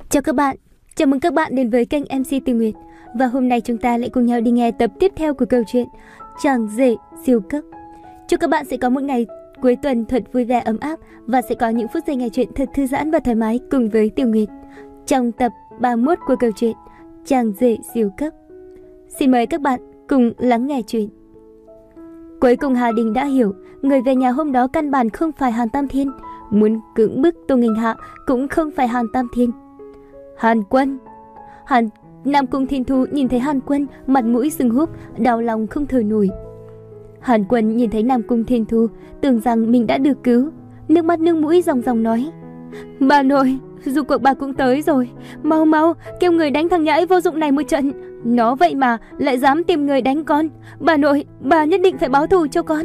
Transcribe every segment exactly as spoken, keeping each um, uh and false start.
Chào các bạn, chào mừng các bạn đến với kênh em xê Từ Nguyệt. Và hôm nay chúng ta lại cùng nhau đi nghe tập tiếp theo của câu chuyện Chàng rể siêu cấp. Chúc các bạn sẽ có một ngày cuối tuần thật vui vẻ ấm áp và sẽ có những phút giây nghe chuyện thật thư giãn và thoải mái cùng với Tiểu Nguyệt trong tập ba mươi mốt của câu chuyện Chàng rể siêu cấp. Xin mời các bạn cùng lắng nghe chuyện. Cuối cùng Hà Đình đã hiểu, người về nhà hôm đó căn bản không phải Hàn Tam Thiên, muốn cưỡng bức Tô Nghênh Hạ cũng không phải Hàn Tam Thiên. Hàn Quân. Hàn Nam Cung Thiên Thu nhìn thấy Hàn Quân, mặt mũi sưng húp, đau lòng không thở nổi. Hàn Quân nhìn thấy Nam Cung Thiên Thu, tưởng rằng mình đã được cứu, nước mắt nước mũi ròng ròng nói: "Bà nội, dù cuộc bà cũng tới rồi, mau mau kêu người đánh thằng nhãi vô dụng này một trận, nó vậy mà lại dám tìm người đánh con. Bà nội, bà nhất định phải báo thù cho con."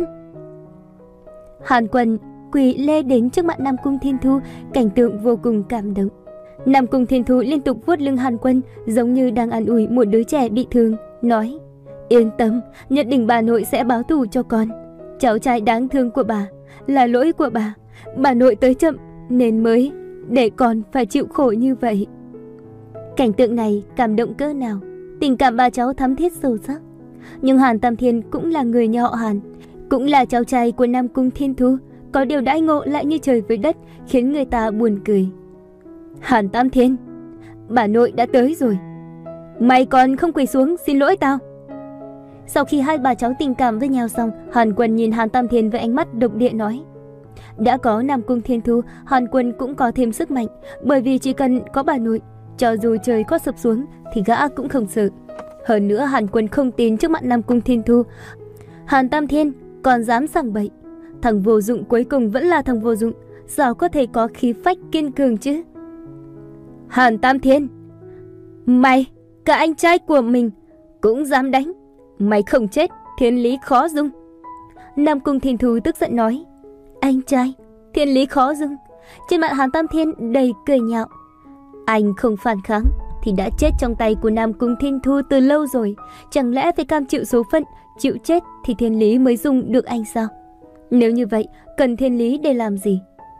Hàn Quân quỳ lê đến trước mặt Nam Cung Thiên Thu, cảnh tượng vô cùng cảm động. Nam Cung Thiên Thu liên tục vuốt lưng Hàn Quân, giống như đang an ủi một đứa trẻ bị thương, nói: "Yên tâm, nhất định bà nội sẽ báo thù cho con. Cháu trai đáng thương của bà, là lỗi của bà. Bà nội tới chậm nên mới để con phải chịu khổ như vậy." Cảnh tượng này cảm động cỡ nào, tình cảm ba cháu thắm thiết sâu sắc. Nhưng Hàn Tam Thiên cũng là người nhà họ Hàn, cũng là cháu trai của Nam Cung Thiên Thu, có điều đãi ngộ lại như trời với đất, khiến người ta buồn cười. "Hàn Tam Thiên, bà nội đã tới rồi. Mày còn không quỳ xuống xin lỗi tao?" Sau khi hai bà cháu tình cảm với nhau xong, Hàn Quân nhìn Hàn Tam Thiên với ánh mắt độc địa nói: "Đã có Nam Cung Thiên Thu, Hàn Quân cũng có thêm sức mạnh, bởi vì chỉ cần có bà nội, cho dù trời có sập xuống thì gã cũng không sợ. Hơn nữa Hàn Quân không tin trước mặt Nam Cung Thiên Thu, Hàn Tam Thiên còn dám sằng bậy. Thằng vô dụng cuối cùng vẫn là thằng vô dụng, sao có thể có khí phách kiên cường chứ?" "Hàn Tam Thiên, mày, cả anh trai của mình cũng dám đánh. Mày không chết, thiên lý khó dung." Nam Cung Thiên Thu tức giận nói: "Anh trai, thiên lý khó dung?" Trên mặt Hàn Tam Thiên đầy cười nhạo: "Anh không phản kháng thì đã chết trong tay của Nam Cung Thiên Thu từ lâu rồi. Chẳng lẽ phải cam chịu số phận, chịu chết thì thiên lý mới dung được anh sao? Nếu như vậy, cần thiên lý để làm gì?"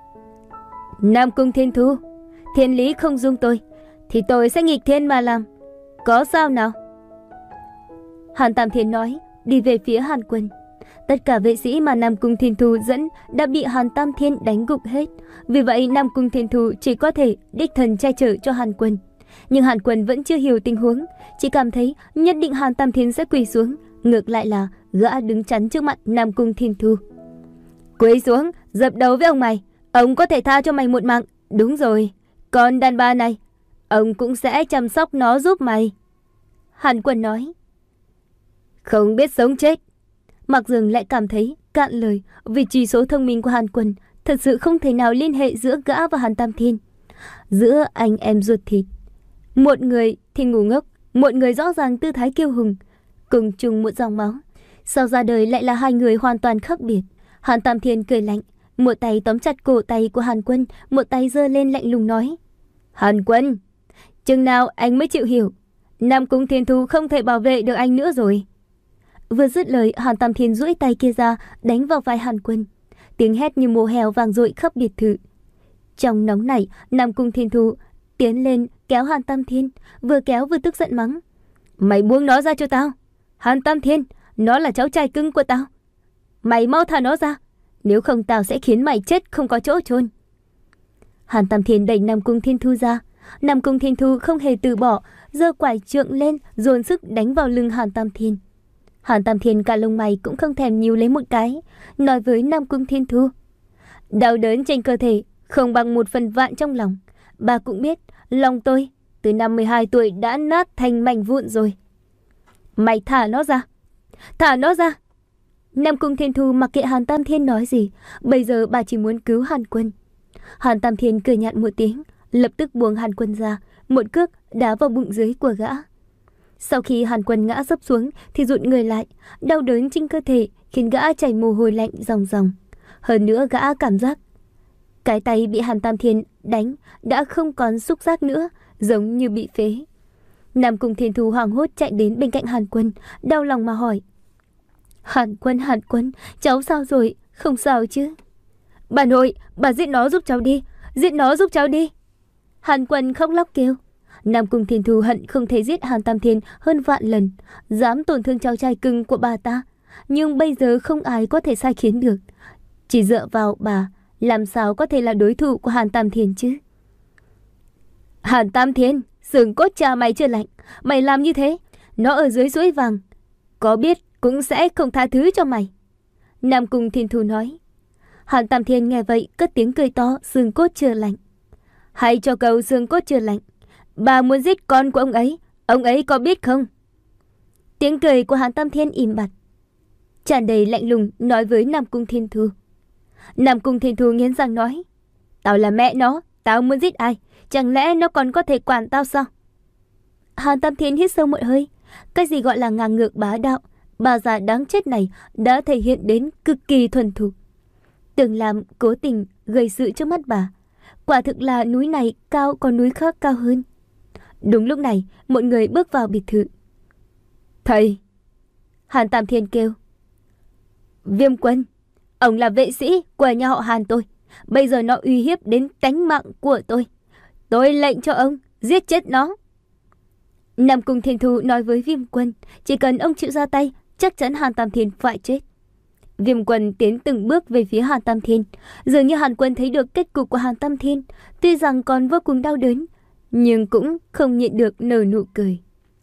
"Nam Cung Thiên Thu, thiên lý không dung tôi thì tôi sẽ nghịch thiên mà làm, có sao nào?" Hàn Tam Thiên nói, đi về phía Hàn Quân. Tất cả vệ sĩ mà Nam Cung Thiên Thu dẫn đã bị Hàn Tam Thiên đánh gục hết. Vì vậy Nam Cung Thiên Thu chỉ có thể đích thân che chở cho Hàn Quân. Nhưng Hàn Quân vẫn chưa hiểu tình huống, chỉ cảm thấy nhất định Hàn Tam Thiên sẽ quỳ xuống. Ngược lại là gã đứng chắn trước mặt Nam Cung Thiên Thu. "Quỳ xuống, dập đầu với ông mày. Ông có thể tha cho mày một mạng. Đúng rồi, con đàn bà này, ông cũng sẽ chăm sóc nó giúp mày." Hàn Quân nói. Không biết sống chết. Mạc Dương lại cảm thấy cạn lời, vì chỉ số thông minh của Hàn Quân thật sự không thể nào liên hệ giữa gã và Hàn Tam Thiên, giữa anh em ruột thịt. Một người thì ngu ngốc, một người rõ ràng tư thái kiêu hùng, cùng chung một dòng máu, sao ra đời lại là hai người hoàn toàn khác biệt. Hàn Tam Thiên cười lạnh, một tay tóm chặt cổ tay của Hàn Quân, một tay giơ lên lạnh lùng nói: "Hàn Quân, chừng nào anh mới chịu hiểu, Nam Cung Thiên Thu không thể bảo vệ được anh nữa rồi." Vừa dứt lời, Hàn Tam Thiên duỗi tay kia ra đánh vào vai Hàn Quân. Tiếng hét như mồ heo vang dội khắp biệt thự. Trong nóng nảy, Nam Cung Thiên Thu tiến lên kéo Hàn Tam Thiên, vừa kéo vừa tức giận mắng: "Mày buông nó ra cho tao. Hàn Tam Thiên, nó là cháu trai cưng của tao. Mày mau thả nó ra, nếu không tao sẽ khiến mày chết không có chỗ chôn." Hàn Tam Thiên đẩy Nam Cung Thiên Thu ra. Nam Cung Thiên Thu không hề từ bỏ, giơ quải trượng lên dồn sức đánh vào lưng Hàn Tam Thiên. Hàn Tam Thiên cả lông mày cũng không thèm nhíu lấy một cái, nói với Nam Cung Thiên Thu: "Đau đớn trên cơ thể không bằng một phần vạn trong lòng. Bà cũng biết, lòng tôi từ năm mười hai tuổi đã nát thành mảnh vụn rồi. Mày thả nó ra, thả nó ra." Nam Cung Thiên Thu mặc kệ Hàn Tam Thiên nói gì, bây giờ bà chỉ muốn cứu Hàn Quân. Hàn Tam Thiên cười nhạt một tiếng, lập tức buông Hàn Quân ra, một cước đá vào bụng dưới của gã. Sau khi Hàn Quân ngã sấp xuống thì rụt người lại, đau đớn trên cơ thể khiến gã chảy mồ hôi lạnh ròng ròng. Hơn nữa gã cảm giác cái tay bị Hàn Tam Thiên đánh đã không còn xúc giác nữa, giống như bị phế. Nam Cung Thiên Thu hoảng hốt chạy đến bên cạnh Hàn Quân, đau lòng mà hỏi: "Hàn Quân, Hàn Quân, cháu sao rồi? Không sao chứ?" "Bà nội, bà giết nó giúp cháu đi, giết nó giúp cháu đi." Hàn Quân khóc lóc kêu. Nam Cung Thiên Thu hận không thể giết Hàn Tam Thiên hơn vạn lần, dám tổn thương cháu trai cưng của bà ta. Nhưng bây giờ không ai có thể sai khiến được. Chỉ dựa vào bà, làm sao có thể là đối thủ của Hàn Tam Thiên chứ? Hàn Tam Thiên, xương cốt cha mày chưa lạnh. Mày làm như thế, nó ở dưới suối vàng, có biết cũng sẽ không tha thứ cho mày. Nam Cung Thiên Thu nói. Hàn Tam Thiên nghe vậy cất tiếng cười to, xương cốt chưa lạnh. Hay cho câu xương cốt chưa lạnh. Bà muốn giết con của ông ấy, ông ấy có biết không? Tiếng cười của Hàn Tam Thiên im bặt, tràn đầy lạnh lùng nói với Nam Cung Thiên Thu. Nam Cung Thiên Thu nghiến răng nói. Tao là mẹ nó, tao muốn giết ai? Chẳng lẽ nó còn có thể quản tao sao? Hàn Tam Thiên hít sâu một hơi. Cái gì gọi là ngang ngược bá đạo, bà già đáng chết này đã thể hiện đến cực kỳ thuần thục. Tưởng làm cố tình gây sự trước mắt bà. Quả thực là núi này cao còn núi khác cao hơn. Đúng lúc này, một người bước vào biệt thự. Thầy! Hàn Tam Thiên kêu. Viêm Quân, ông là vệ sĩ của nhà họ Hàn tôi. Bây giờ nó uy hiếp đến tánh mạng của tôi. Tôi lệnh cho ông giết chết nó. Nam Cung Thiên Thu nói với Viêm Quân, chỉ cần ông chịu ra tay, chắc chắn Hàn Tam Thiên phải chết. Viêm Quân tiến từng bước về phía Hàn Tam Thiên. Dường như Hàn Quân thấy được kết cục của Hàn Tam Thiên, tuy rằng còn vô cùng đau đớn, nhưng cũng không nhịn được nở nụ cười.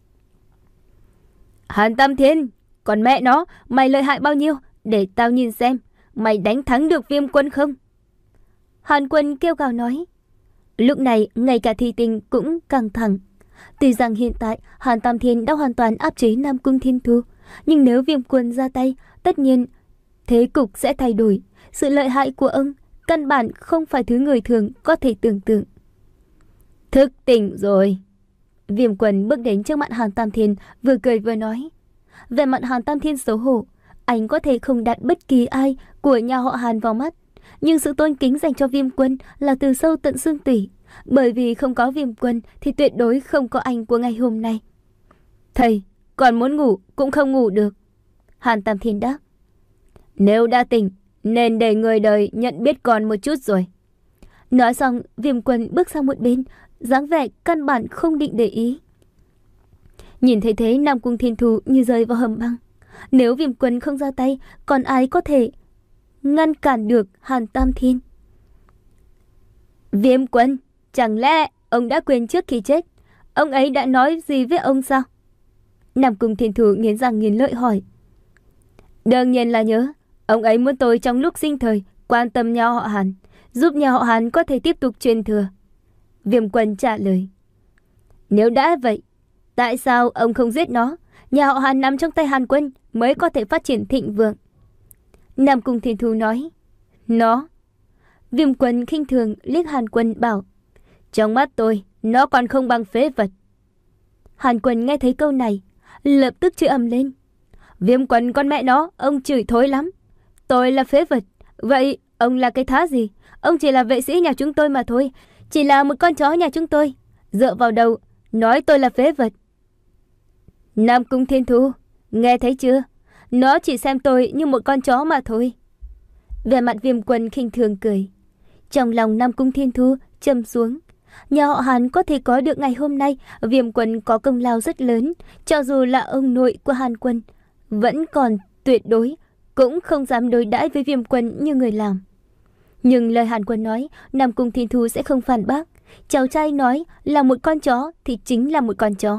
Hàn Tam Thiên, còn mẹ nó, mày lợi hại bao nhiêu, để tao nhìn xem mày đánh thắng được Viêm Quân không? Hàn Quân kêu gào nói. Lúc này ngay cả Thi Tinh cũng căng thẳng. Tuy rằng hiện tại Hàn Tam Thiên đã hoàn toàn áp chế Nam Cung Thiên Thu, nhưng nếu Viêm Quân ra tay, tất nhiên thế cục sẽ thay đổi. Sự lợi hại của ông căn bản không phải thứ người thường có thể tưởng tượng. Thức tỉnh rồi. Viêm Quân bước đến trước mặt Hàn Tam Thiên, vừa cười vừa nói. Về mặt Hàn Tam Thiên xấu hổ, anh có thể không đặt bất kỳ ai của nhà họ Hàn vào mắt, nhưng sự tôn kính dành cho Viêm Quân là từ sâu tận xương tủy. Bởi vì không có Viêm Quân thì tuyệt đối không có anh của ngày hôm nay. Thầy, còn muốn ngủ cũng không ngủ được. Hàn Tam Thiên đáp. Nếu đã tỉnh, nên để người đời nhận biết con một chút rồi. Nói xong, Viêm Quân bước sang một bên, dáng vẻ căn bản không định để ý. Nhìn thấy thế, Nam Cung Thiên Thu như rơi vào hầm băng. Nếu Viêm Quân không ra tay, còn ai có thể ngăn cản được Hàn Tam Thiên? Viêm Quân, chẳng lẽ ông đã quên trước khi chết, ông ấy đã nói gì với ông sao? Nam Cung Thiên Thu nghiến răng nghiến lợi hỏi. Đương nhiên là nhớ. Ông ấy muốn tôi trong lúc sinh thời quan tâm nhà họ Hàn, giúp nhà họ Hàn có thể tiếp tục truyền thừa. Viêm Quân trả lời. Nếu đã vậy, tại sao ông không giết nó? Nhà họ Hàn nằm trong tay Hàn Quân mới có thể phát triển thịnh vượng. Nam Cung Thiên Thu nói. Nó. Viêm Quân khinh thường liếc Hàn Quân bảo. Trong mắt tôi, nó còn không bằng phế vật. Hàn Quân nghe thấy câu này, lập tức chửi ầm lên. Viêm Quân con mẹ nó, ông chửi thối lắm. Tôi là phế vật, vậy ông là cái thá gì? Ông chỉ là vệ sĩ nhà chúng tôi mà thôi, chỉ là một con chó nhà chúng tôi. Dựa vào đầu, nói tôi là phế vật. Nam Cung Thiên Thu, nghe thấy chưa? Nó chỉ xem tôi như một con chó mà thôi. Về mặt Viêm Quân khinh thường cười. Trong lòng Nam Cung Thiên Thu trầm xuống. Nhà họ Hàn có thể có được ngày hôm nay, Viêm Quân có công lao rất lớn. Cho dù là ông nội của Hàn Quân, vẫn còn tuyệt đối cũng không dám đối đãi với Viêm Quân như người làm. Nhưng lời Hàn Quân nói, Nam Cung Thiên Thu sẽ không phản bác. Cháu trai nói là một con chó thì chính là một con chó.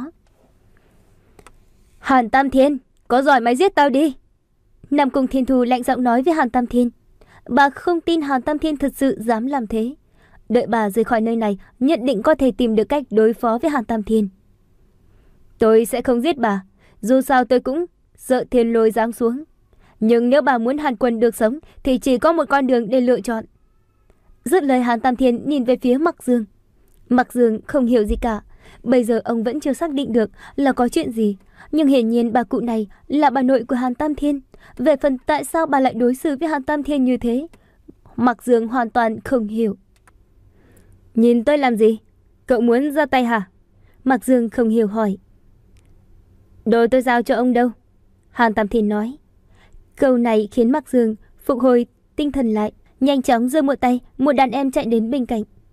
Hàn Tam Thiên, có giỏi mày giết tao đi. Nam Cung Thiên Thu lạnh giọng nói với Hàn Tam Thiên. Bà không tin Hàn Tam Thiên thật sự dám làm thế. Đợi bà rời khỏi nơi này, nhất định có thể tìm được cách đối phó với Hàn Tam Thiên. Tôi sẽ không giết bà, dù sao tôi cũng sợ thiên lôi giáng xuống. Nhưng nếu bà muốn Hàn Quân được sống thì chỉ có một con đường để lựa chọn. Dứt lời, Hàn Tam Thiên nhìn về phía Mặc Dương. Mặc Dương không hiểu gì cả. Bây giờ ông vẫn chưa xác định được là có chuyện gì. Nhưng hiển nhiên bà cụ này là bà nội của Hàn Tam Thiên. Về phần tại sao bà lại đối xử với Hàn Tam Thiên như thế, Mặc Dương hoàn toàn không hiểu. Nhìn tôi làm gì? Cậu muốn ra tay hả? Mặc Dương không hiểu hỏi. Đồ tôi giao cho ông đâu? Hàn Tam Thiên nói. Câu này khiến Mặc Dương phục hồi tinh thần lại, nhanh chóng giơ một tay, một đàn em chạy đến bên cạnh.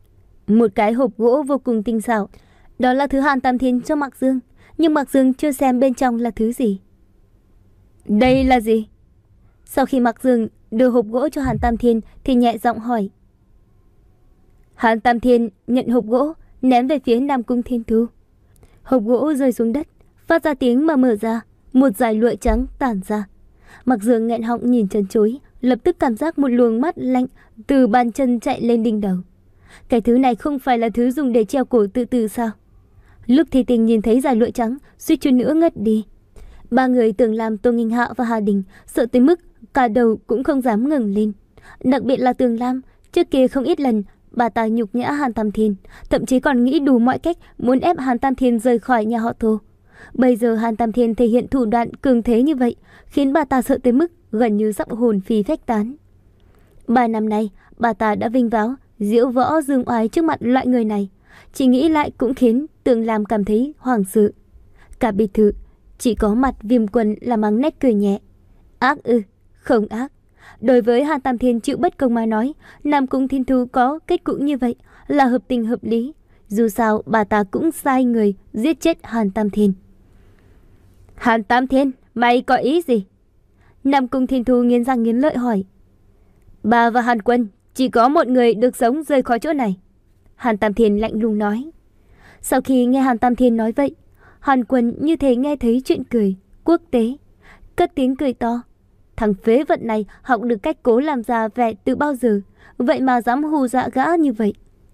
Một cái hộp gỗ vô cùng tinh xảo. Đó là thứ Hàn Tam Thiên cho Mạc Dương, nhưng Mạc Dương chưa xem bên trong là thứ gì. Đây là gì? Sau khi Mạc Dương đưa hộp gỗ cho Hàn Tam Thiên thì nhẹ giọng hỏi. Hàn Tam Thiên nhận hộp gỗ, ném về phía Nam Cung Thiên Thu. Hộp gỗ rơi xuống đất, phát ra tiếng mà mở ra, một dải lụa trắng tản ra. Mạc Dương nghẹn họng nhìn chân chối, lập tức cảm giác một luồng mát lạnh từ bàn chân chạy lên đỉnh đầu. Cái thứ này không phải là thứ dùng để treo cổ tự tử sao? Lúc Thi Tình nhìn thấy dải lụa trắng, suýt chút nữa ngất đi. Ba người tưởng làm Tô Nghinh Hạ và Hà Đình sợ tới mức cả đầu cũng không dám ngẩng lên. Đặc biệt là Tường Lam, trước kia không ít lần bà ta nhục nhã Hàn Tam Thiên, thậm chí còn nghĩ đủ mọi cách muốn ép Hàn Tam Thiên rời khỏi nhà họ Tô. Bây giờ Hàn Tam Thiên thể hiện thủ đoạn cường thế như vậy, khiến bà ta sợ tới mức gần như sắp hồn phi phách tán. Ba năm nay, bà ta đã vinh váo, diễu võ dương oai trước mặt loại người này. Chỉ nghĩ lại cũng khiến Tường Lam cảm thấy hoảng sợ. Cả biệt thự chỉ có mặt Viêm Quân là mắng nét cười nhẹ. Ác ư? Không ác. Đối với Hàn Tam Thiên chịu bất công mà nói, Nam Cung Thiên Thu có kết cục như vậy là hợp tình hợp lý. Dù sao bà ta cũng sai người giết chết Hàn Tam Thiên. Hàn Tam Thiên, mày có ý gì? Nam Cung Thiên Thu nghiến răng nghiến lợi hỏi. Bà và Hàn Quân chỉ có một người được sống rời khỏi chỗ này. Hàn Tam Thiên lạnh lùng nói. Sau khi nghe Hàn Tam Thiên nói vậy, Hàn Quân như thể nghe thấy chuyện cười quốc tế, cất tiếng cười to. Thằng phế vật này học được cách cố làm ra vẻ từ bao giờ, vậy mà dám hù dọa gã như vậy.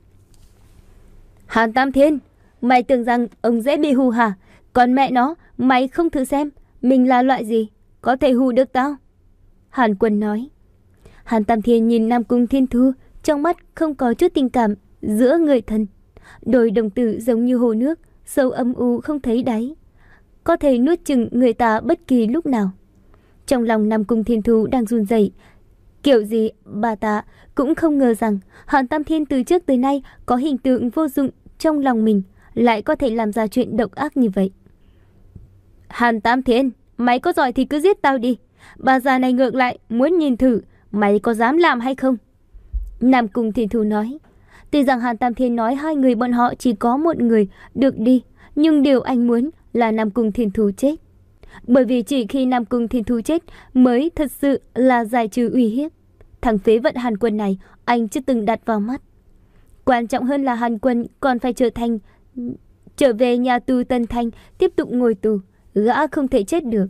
Hàn Tam Thiên, mày tưởng rằng ông dễ bị hù hả? Còn mẹ nó, mày không thử xem mình là loại gì, có thể hù được tao? Hàn Quân nói. Hàn Tam Thiên nhìn Nam Cung Thiên Thu, trong mắt không có chút tình cảm giữa người thân. Đôi đồng tử giống như hồ nước, sâu âm u không thấy đáy, có thể nuốt chửng người ta bất kỳ lúc nào. Trong lòng Nam Cung Thiên Thu đang run rẩy. Kiểu gì bà ta cũng không ngờ rằng Hàn Tam Thiên từ trước tới nay có hình tượng vô dụng trong lòng mình, lại có thể làm ra chuyện độc ác như vậy. Hàn Tam Thiên, mày có giỏi thì cứ giết tao đi. Bà già này ngược lại muốn nhìn thử mày có dám làm hay không. Nam Cung Thiên Thu nói. Tuy rằng Hàn Tam Thiên nói hai người bọn họ chỉ có một người được đi, nhưng điều anh muốn là Nam Cung Thiên Thu chết. Bởi vì chỉ khi Nam Cung Thiên Thu chết mới thật sự là giải trừ uy hiếp. Thằng phế vận Hàn Quân này anh chưa từng đặt vào mắt. Quan trọng hơn là Hàn Quân còn phải trở thành trở về nhà tù Tân Thanh, tiếp tục ngồi tù. Gã không thể chết được.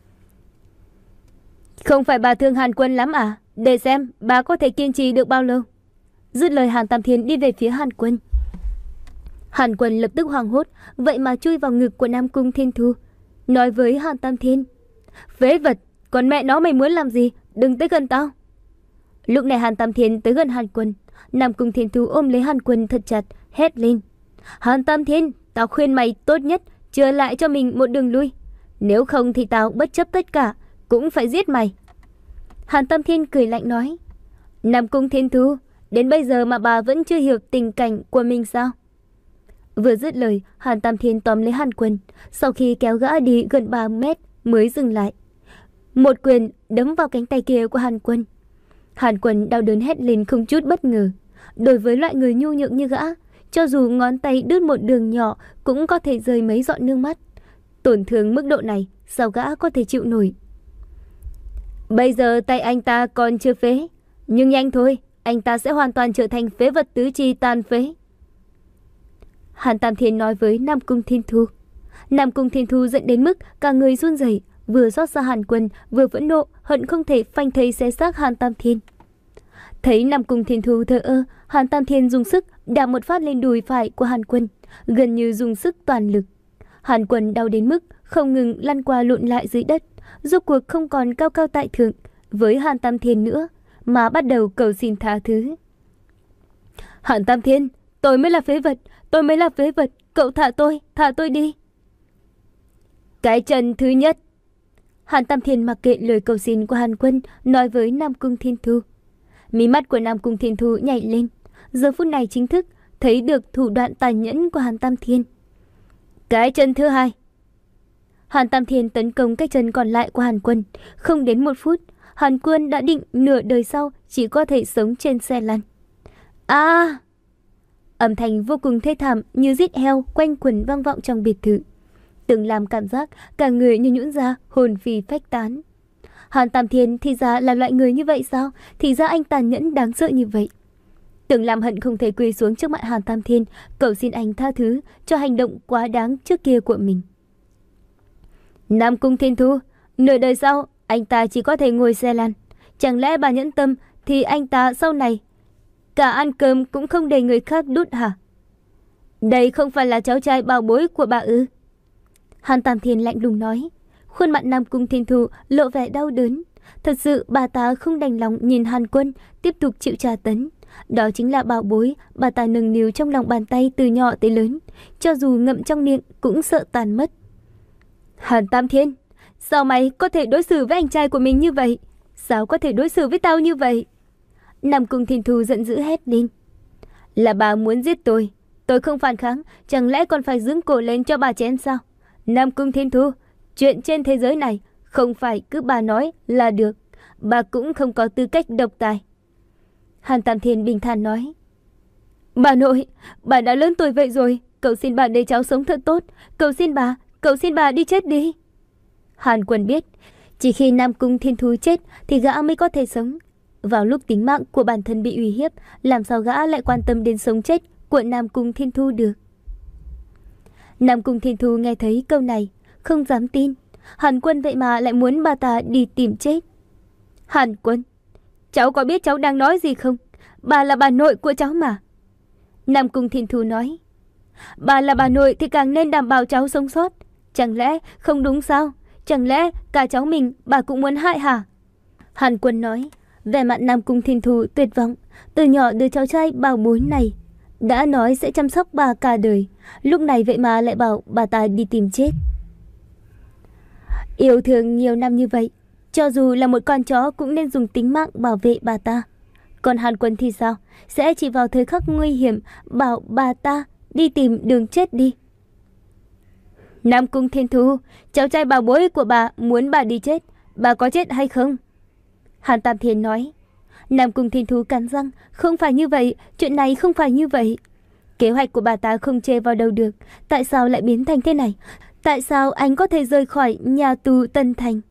Không phải bà thương Hàn Quân lắm à? Để xem bà có thể kiên trì được bao lâu. Dứt lời, Hàn Tam Thiên đi về phía Hàn Quân. Hàn Quân lập tức hoảng hốt, vậy mà chui vào ngực của Nam Cung Thiên Thu, nói với Hàn Tam Thiên. Phế vật, còn mẹ nó mày muốn làm gì? Đừng tới gần tao. Lúc này Hàn Tam Thiên tới gần Hàn Quân. Nam Cung Thiên Thu ôm lấy Hàn Quân thật chặt, hét lên. Hàn Tam Thiên, tao khuyên mày tốt nhất chừa lại cho mình một đường lui. Nếu không thì tao bất chấp tất cả cũng phải giết mày. Hàn Tam Thiên cười lạnh nói. Nam Cung Thiên Thu, đến bây giờ mà bà vẫn chưa hiểu tình cảnh của mình sao? Vừa dứt lời, Hàn Tam Thiên tóm lấy Hàn Quân, sau khi kéo gã đi gần ba mét mới dừng lại. Một quyền đấm vào cánh tay kia của Hàn Quân. Hàn Quân đau đớn hét lên không chút bất ngờ. Đối với loại người nhu nhược như gã, cho dù ngón tay đứt một đường nhỏ cũng có thể rơi mấy giọt nước mắt. Tổn thương mức độ này, sao gã có thể chịu nổi? Bây giờ tay anh ta còn chưa phế, nhưng nhanh thôi, anh ta sẽ hoàn toàn trở thành phế vật tứ chi tàn phế. Hàn Tam Thiên nói với Nam Cung Thiên Thu. Nam Cung Thiên Thu giận đến mức cả người run rẩy, vừa xót xa Hàn Quân, vừa phẫn nộ, hận không thể phanh thây xé xác Hàn Tam Thiên. Thấy Nam Cung Thiên Thu thờ ơ, Hàn Tam Thiên dùng sức đạp một phát lên đùi phải của Hàn Quân, gần như dùng sức toàn lực. Hàn Quân đau đến mức không ngừng lăn qua lộn lại dưới đất, rốt cuộc không còn cao cao tại thượng với Hàn Tam Thiên nữa, mà bắt đầu cầu xin tha thứ. Hàn Tam Thiên, tôi mới là phế vật, tôi mới là phế vật, cậu thả tôi, thả tôi đi. Cái chân thứ nhất. Hàn Tam Thiên mặc kệ lời cầu xin của Hàn Quân, nói với Nam Cung Thiên Thu. Mí mắt của Nam Cung Thiên Thu nhảy lên, giờ phút này chính thức thấy được thủ đoạn tàn nhẫn của Hàn Tam Thiên. Cái chân thứ hai. Hàn Tam Thiên tấn công cái chân còn lại của Hàn Quân. Không đến một phút, Hàn Quân đã định nửa đời sau chỉ có thể sống trên xe lăn. À! Âm thanh vô cùng thê thảm như rít heo quanh quẩn vang vọng trong biệt thự. Từng làm cảm giác cả người như nhũn ra, hồn phi phách tán. Hàn Tam Thiên thì ra là loại người như vậy sao? Thì ra anh tàn nhẫn đáng sợ như vậy. Từng làm hận không thể quỳ xuống trước mặt Hàn Tam Thiên, cầu xin anh tha thứ cho hành động quá đáng trước kia của mình. Nam Cung Thiên Thu, nửa đời sau anh ta chỉ có thể ngồi xe lăn. Chẳng lẽ bà nhẫn tâm thì anh ta sau này cả ăn cơm cũng không để người khác đút hả? Đây không phải là cháu trai bảo bối của bà ư? Hàn Tam Thiên lạnh lùng nói. Khuôn mặt Nam Cung Thiên Thu lộ vẻ đau đớn. Thật sự bà ta không đành lòng nhìn Hàn Quân tiếp tục chịu tra tấn. Đó chính là bảo bối bà ta nâng niu trong lòng bàn tay từ nhỏ tới lớn, cho dù ngậm trong miệng cũng sợ tàn mất. Hàn Tam Thiên, sao mày có thể đối xử với anh trai của mình như vậy? Sao có thể đối xử với tao như vậy? Nam Cung Thiên Thu giận dữ hét lên. Là bà muốn giết tôi, tôi không phản kháng, chẳng lẽ còn phải giương cổ lên cho bà chém sao? Nam Cung Thiên Thu, chuyện trên thế giới này không phải cứ bà nói là được, bà cũng không có tư cách độc tài. Hàn Tam Thiên bình thản nói. Bà nội, bà đã lớn tuổi vậy rồi, cầu xin bà để cháu sống thật tốt, cầu xin bà, cầu xin bà đi chết đi. Hàn Quân biết, chỉ khi Nam Cung Thiên Thu chết thì gã mới có thể sống. Vào lúc tính mạng của bản thân bị uy hiếp, làm sao gã lại quan tâm đến sống chết của Nam Cung Thiên Thu được? Nam Cung Thiên Thu nghe thấy câu này, không dám tin. Hàn Quân vậy mà lại muốn bà ta đi tìm chết. Hàn Quân, cháu có biết cháu đang nói gì không? Bà là bà nội của cháu mà. Nam Cung Thiên Thu nói. Bà là bà nội thì càng nên đảm bảo cháu sống sót. Chẳng lẽ không đúng sao? Chẳng lẽ cả cháu mình bà cũng muốn hại hả? Hàn Quân nói. Vẻ mặt Nam Cung Thiên Thu tuyệt vọng. Từ nhỏ đứa cháu trai bảo bối này đã nói sẽ chăm sóc bà cả đời, lúc này vậy mà lại bảo bà ta đi tìm chết. Yêu thương nhiều năm như vậy, cho dù là một con chó cũng nên dùng tính mạng bảo vệ bà ta. Còn Hàn Quân thì sao? Sẽ chỉ vào thời khắc nguy hiểm bảo bà ta đi tìm đường chết đi. Nam Cung Thiên Thu, cháu trai bảo bối của bà muốn bà đi chết, bà có chết hay không? Hàn Tam Thiên nói. Nam Cung Thiên Thu cắn răng. Không phải như vậy, chuyện này không phải như vậy. Kế hoạch của bà ta không chê vào đâu được. Tại sao lại biến thành thế này? Tại sao anh có thể rời khỏi nhà tù Tân Thành?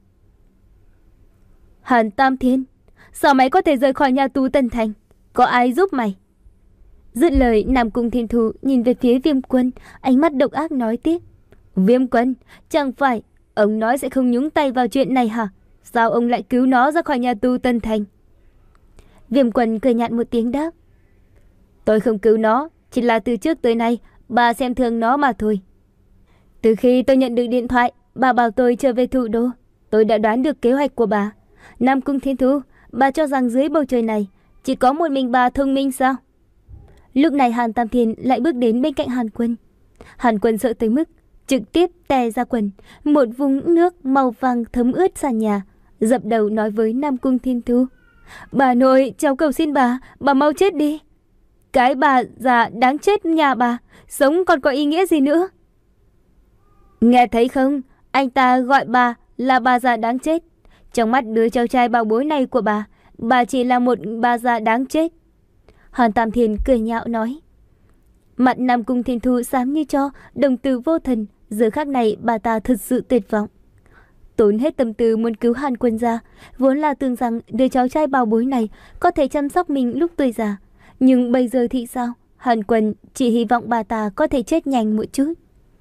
Hàn Tam Thiên, sao mày có thể rời khỏi nhà tù Tân Thành? Có ai giúp mày? Dứt lời, Nam Cung Thiên Thu nhìn về phía Viêm Quân, ánh mắt độc ác nói tiếp. Viêm Quân, chẳng phải ông nói sẽ không nhúng tay vào chuyện này hả? Sao ông lại cứu nó ra khỏi nhà tù Tân Thành? Viêm Quân cười nhạt một tiếng đáp. Tôi không cứu nó, chỉ là từ trước tới nay bà xem thường nó mà thôi. Từ khi tôi nhận được điện thoại, bà bảo tôi trở về thủ đô, tôi đã đoán được kế hoạch của bà. Nam Cung Thiên Thu, bà cho rằng dưới bầu trời này chỉ có một mình bà thông minh sao? Lúc này Hàn Tam Thiên lại bước đến bên cạnh Hàn Quân. Hàn Quân sợ tới mức trực tiếp tè ra quần, một vũng nước màu vàng thấm ướt sàn nhà, dập đầu nói với Nam Cung Thiên Thu. Bà nội, cháu cầu xin bà, bà mau chết đi. Cái bà già đáng chết nhà bà, sống còn có ý nghĩa gì nữa? Nghe thấy không, anh ta gọi bà là bà già đáng chết. Trong mắt đứa cháu trai bảo bối này của bà, bà chỉ là một bà già đáng chết. Hàn Tam Thiên cười nhạo nói. Mặt Nam Cung Thiên Thu xám như tro, đồng tử vô thần. Giờ khắc này bà ta thật sự tuyệt vọng. Tốn hết tâm tư muốn cứu Hàn Quân ra, vốn là tưởng rằng đứa cháu trai bảo bối này có thể chăm sóc mình lúc tuổi già. Nhưng bây giờ thì sao? Hàn Quân chỉ hy vọng bà ta có thể chết nhanh một chút.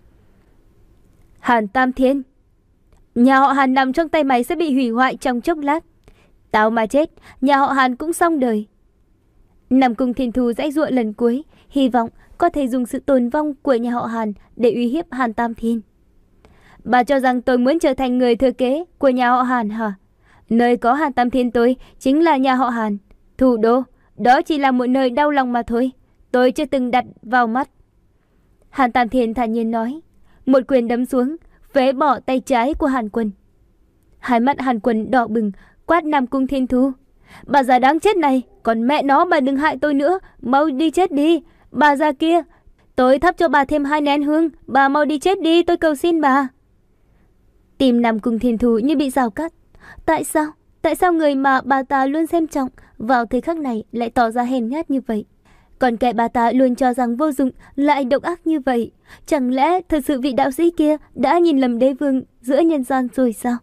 Hàn Tam Thiên, nhà họ Hàn nằm trong tay mày sẽ bị hủy hoại trong chốc lát. Tao mà chết, nhà họ Hàn cũng xong đời. Nam Cung Thiên Thu giãy giụa lần cuối, hy vọng có thể dùng sự tồn vong của nhà họ Hàn để uy hiếp Hàn Tam Thiên. Bà cho rằng tôi muốn trở thành người thừa kế của nhà họ Hàn hả? Nơi có Hàn Tam Thiên tôi chính là nhà họ Hàn. Thủ đô, đó chỉ là một nơi đau lòng mà thôi. Tôi chưa từng đặt vào mắt. Hàn Tam Thiên thản nhiên nói. Một quyền đấm xuống, phế bỏ tay trái của Hàn Quân. Hai mắt Hàn Quân đỏ bừng, quát Nam Cung Thiên Thu. Bà già đáng chết này, còn mẹ nó bà đừng hại tôi nữa, mau đi chết đi. Bà già kia, tôi thắp cho bà thêm hai nén hương, bà mau đi chết đi, tôi cầu xin bà. Tim Nam Cung Thiên Thu như bị rào cắt. Tại sao? Tại sao người mà bà ta luôn xem trọng vào thời khắc này lại tỏ ra hèn nhát như vậy? Còn kẻ bà ta luôn cho rằng vô dụng lại độc ác như vậy. Chẳng lẽ thật sự vị đạo sĩ kia đã nhìn lầm đế vương giữa nhân gian rồi sao?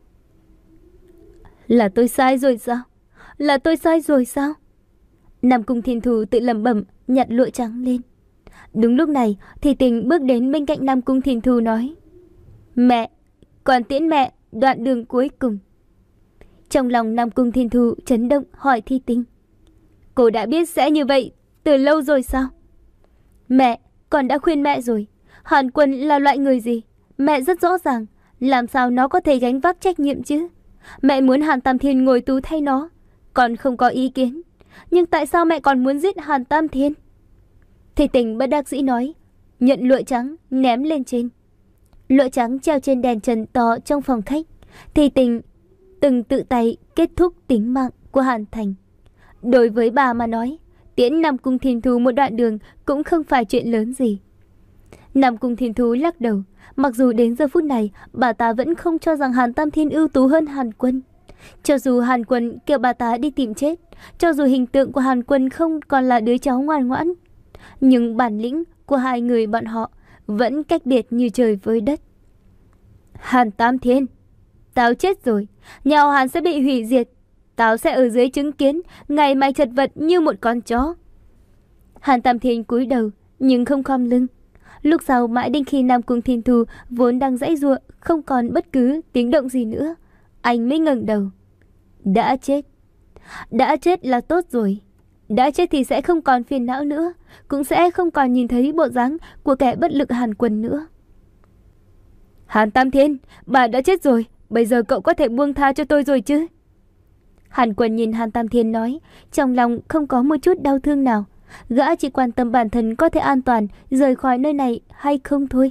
Là tôi sai rồi sao? Là tôi sai rồi sao? Nam Cung Thiên Thu tự lẩm bẩm, nhặt lụa trắng lên. Đúng lúc này, Thì Tình bước đến bên cạnh Nam Cung Thiên Thu nói: Mẹ, còn tiễn mẹ đoạn đường cuối cùng. Trong lòng Nam Cung Thiên Thu chấn động, hỏi Thi Tình: Cô đã biết sẽ như vậy từ lâu rồi sao? Mẹ, con đã khuyên mẹ rồi. Hàn Quân là loại người gì? Mẹ rất rõ ràng. Làm sao nó có thể gánh vác trách nhiệm chứ? Mẹ muốn Hàn Tam Thiên ngồi tù thay nó, con không có ý kiến. Nhưng tại sao mẹ còn muốn giết Hàn Tam Thiên? Thi Tình bất đắc dĩ nói, nhận lụa trắng ném lên trên. Lụa trắng treo trên đèn trần to trong phòng khách. Thi Tình từng tự tay kết thúc tính mạng của Hàn Thành. Đối với bà mà nói, tiễn Nam Cung Thiên Thu một đoạn đường cũng không phải chuyện lớn gì. Nam Cung Thiên Thu lắc đầu. Mặc dù đến giờ phút này bà ta vẫn không cho rằng Hàn Tam Thiên ưu tú hơn Hàn Quân. Cho dù Hàn Quân kêu bà ta đi tìm chết, cho dù hình tượng của Hàn Quân không còn là đứa cháu ngoan ngoãn, nhưng bản lĩnh của hai người bọn họ vẫn cách biệt như trời với đất. Hàn Tam Thiên, tao chết rồi, nhà họ Hàn sẽ bị hủy diệt. Tao sẽ ở dưới chứng kiến ngày mày chật vật như một con chó. Hàn Tam Thiên cúi đầu nhưng không khom lưng. Lúc sau mãi đến khi Nam Cung Thiên Thu vốn đang giãy giụa không còn bất cứ tiếng động gì nữa, anh mới ngẩng đầu. Đã chết. Đã chết là tốt rồi. Đã chết thì sẽ không còn phiền não nữa, cũng sẽ không còn nhìn thấy bộ dáng của kẻ bất lực Hàn Quân nữa. Hàn Tam Thiên, bà đã chết rồi, bây giờ cậu có thể buông tha cho tôi rồi chứ? Hàn Quân nhìn Hàn Tam Thiên nói, trong lòng không có một chút đau thương nào. Gã chỉ quan tâm bản thân có thể an toàn rời khỏi nơi này hay không thôi.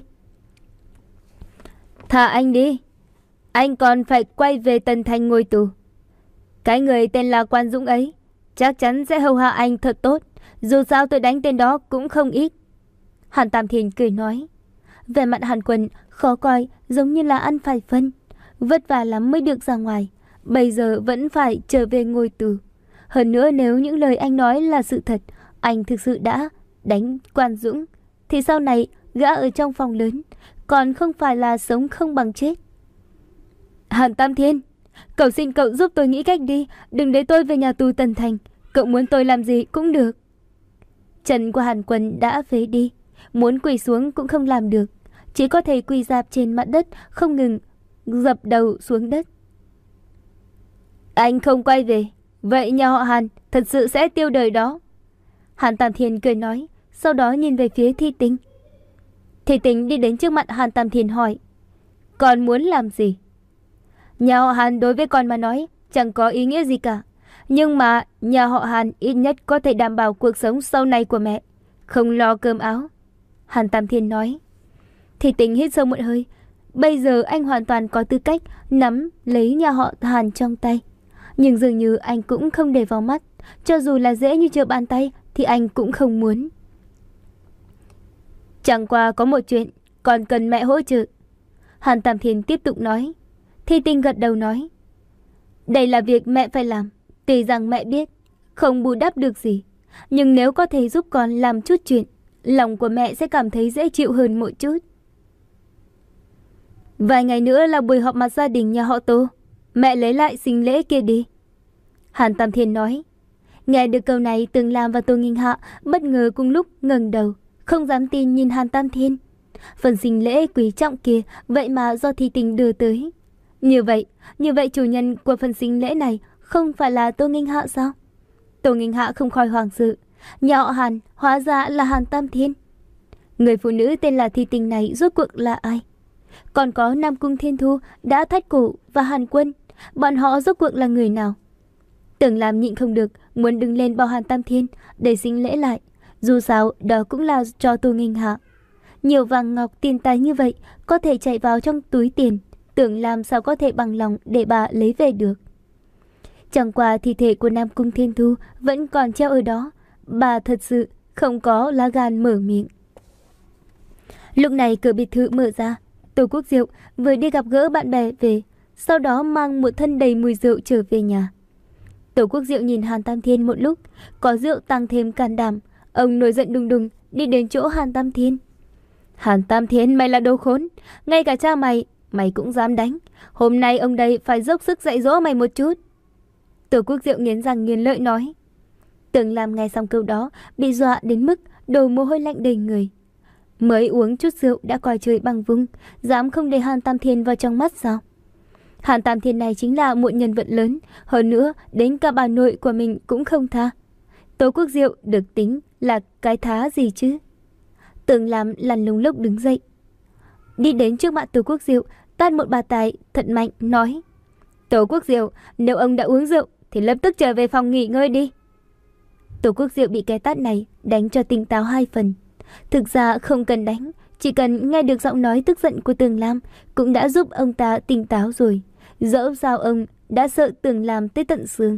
Thả anh đi. Anh còn phải quay về Tần Thành ngồi tù. Cái người tên là Quan Dũng ấy chắc chắn sẽ hầu hạ anh thật tốt. Dù sao tôi đánh tên đó cũng không ít. Hàn Tam Thiên cười nói. Vẻ mặt Hàn Quân khó coi, giống như là ăn phải phân. Vất vả lắm mới được ra ngoài, bây giờ vẫn phải trở về ngồi tù. Hơn nữa nếu những lời anh nói là sự thật, anh thực sự đã đánh Quan Dũng, thì sau này gã ở trong phòng lớn còn không phải là sống không bằng chết. Hàn Tam Thiên, cậu xin cậu giúp tôi nghĩ cách đi, đừng để tôi về nhà tù Tần Thành. Cậu muốn tôi làm gì cũng được. Chân của Hàn Quân đã phế đi, muốn quỳ xuống cũng không làm được, chỉ có thể quỳ rạp trên mặt đất, không ngừng dập đầu xuống đất. Anh không quay về, vậy nhà họ Hàn thật sự sẽ tiêu đời đó. Hàn Tam Thiên cười nói, sau đó nhìn về phía Thi Tình. Thi Tình đi đến trước mặt Hàn Tam Thiên hỏi, con muốn làm gì? Nhà họ Hàn đối với con mà nói chẳng có ý nghĩa gì cả, nhưng mà nhà họ Hàn ít nhất có thể đảm bảo cuộc sống sau này của mẹ, không lo cơm áo. Hàn Tam Thiên nói. Thi Tình hít sâu một hơi. Bây giờ anh hoàn toàn có tư cách nắm lấy nhà họ Hàn trong tay, nhưng dường như anh cũng không để vào mắt. Cho dù là dễ như trở bàn tay thì anh cũng không muốn. Chẳng qua có một chuyện còn cần mẹ hỗ trợ. Hàn Tam Thiên tiếp tục nói. Thi Tình gật đầu nói, đây là việc mẹ phải làm. Tuy rằng mẹ biết không bù đắp được gì, nhưng nếu có thể giúp con làm chút chuyện, lòng của mẹ sẽ cảm thấy dễ chịu hơn một chút. Vài ngày nữa là buổi họp mặt gia đình nhà họ Tô, mẹ lấy lại sinh lễ kia đi. Hàn Tam Thiên nói. Nghe được câu này, Tường Lam và Tô Nghinh Hạ bất ngờ cùng lúc ngẩng đầu, không dám tin nhìn Hàn Tam Thiên. Phần sinh lễ quý trọng kia vậy mà do Thi Tình đưa tới. Như vậy, như vậy chủ nhân của phần sinh lễ này không phải là Tô Nghinh Hạ sao? Tô Nghinh Hạ không khỏi hoảng sợ. Nhà họ Hàn hóa ra là Hàn Tam Thiên. Người phụ nữ tên là Thi Tình này rốt cuộc là ai? Còn có Nam Cung Thiên Thu đã thắt cổ và Hàn Quân, bọn họ rốt cuộc là người nào? Tưởng làm nhịn không được, muốn đứng lên bảo Hàn Tam Thiên để sinh lễ lại. Dù sao đó cũng là cho Tô Nghinh Hạ. Nhiều vàng ngọc tiền tài như vậy có thể chạy vào trong túi tiền, Tưởng làm sao có thể bằng lòng để bà lấy về được. Chẳng qua thi thể của Nam Cung Thiên Thu vẫn còn treo ở đó, bà thật sự không có lá gan mở miệng. Lúc này cửa biệt thự mở ra, Tô Quốc Diệu vừa đi gặp gỡ bạn bè về, sau đó mang một thân đầy mùi rượu trở về nhà. Tô Quốc Diệu nhìn Hàn Tam Thiên một lúc, có rượu tăng thêm can đảm, Ông nổi giận đùng đùng đi đến chỗ Hàn Tam Thiên. Hàn Tam Thiên, mày là đồ khốn, ngay cả cha mày mày cũng dám đánh. Hôm nay ông đây phải dốc sức dạy dỗ mày một chút. Tổ Quốc Diệu nghiến răng nghiến lợi nói. Tưởng Lam nghe xong câu đó bị dọa đến mức đổ mồ hôi lạnh đầy người. Mới uống chút rượu đã coi trời bằng vung, dám không để Hàn Tam Thiên vào trong mắt sao? Hàn Tam Thiên này chính là một nhân vật lớn, hơn nữa đến cả bà nội của mình cũng không tha. Tố Quốc Diệu được tính là cái thá gì chứ? Tưởng Lam lăn lùng lốc đứng dậy, đi đến trước mặt Tố Quốc Diệu, tát một bà tài thật mạnh, nói: Tố Quốc Diệu, nếu ông đã uống rượu thì lập tức trở về phòng nghỉ ngơi đi. Tố Quốc Diệu bị cái tát này đánh cho tỉnh táo hai phần. Thực ra không cần đánh, chỉ cần nghe được giọng nói tức giận của Tưởng Lam cũng đã giúp ông ta tỉnh táo rồi. Dẫu sao ông đã sợ Tưởng Lam tới tận xương.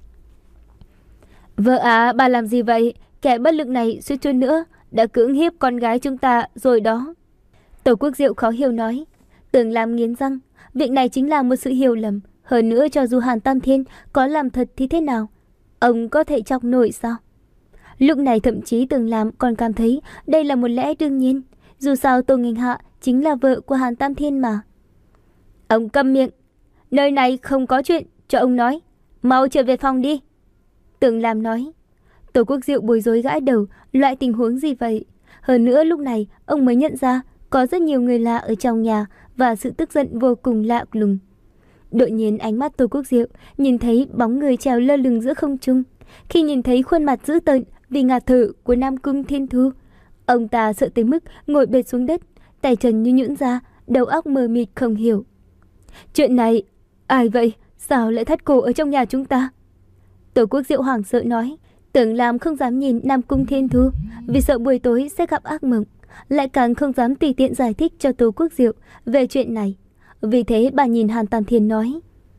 Vợ à, bà làm gì vậy? Kẻ bất lực này suýt chút nữa đã cưỡng hiếp con gái chúng ta rồi đó. Tổ Quốc Diệu khó hiểu nói. Tưởng Lam nghiến răng, việc này chính là một sự hiểu lầm. Hơn nữa cho dù Hàn Tam Thiên có làm thật thì thế nào, ông có thể chọc nổi sao? Lúc này thậm chí Tưởng Lam còn cảm thấy đây là một lẽ đương nhiên. Dù sao Tô Nghênh Hạ chính là vợ của Hàn Tam Thiên mà. Ông câm miệng, nơi này không có chuyện cho ông nói, mau trở về phòng đi. Tưởng Lam nói. Tổ Quốc Diệu bối rối gãi đầu, loại tình huống gì vậy? Hơn nữa lúc này ông mới nhận ra có rất nhiều người lạ ở trong nhà và sự tức giận vô cùng lạ lùng. Đột nhiên ánh mắt Tô Quốc Diệu nhìn thấy bóng người treo lơ lửng giữa không trung. Khi nhìn thấy khuôn mặt dữ tợn vì ngạt thở của Nam Cung Thiên Thu, ông ta sợ tới mức ngồi bệt xuống đất, tay chân như nhũn ra, đầu óc mờ mịt không hiểu. Chuyện này, ai vậy? Sao lại thắt cổ ở trong nhà chúng ta? Tổ Quốc Diệu hoảng sợ nói. Tưởng Lam không dám nhìn Nam Cung Thiên Thu vì sợ buổi tối sẽ gặp ác mộng, lại càng không dám tùy tiện giải thích cho Tô Quốc Diệu về chuyện này. Vì thế bà nhìn Hàn Tam Thiên nói: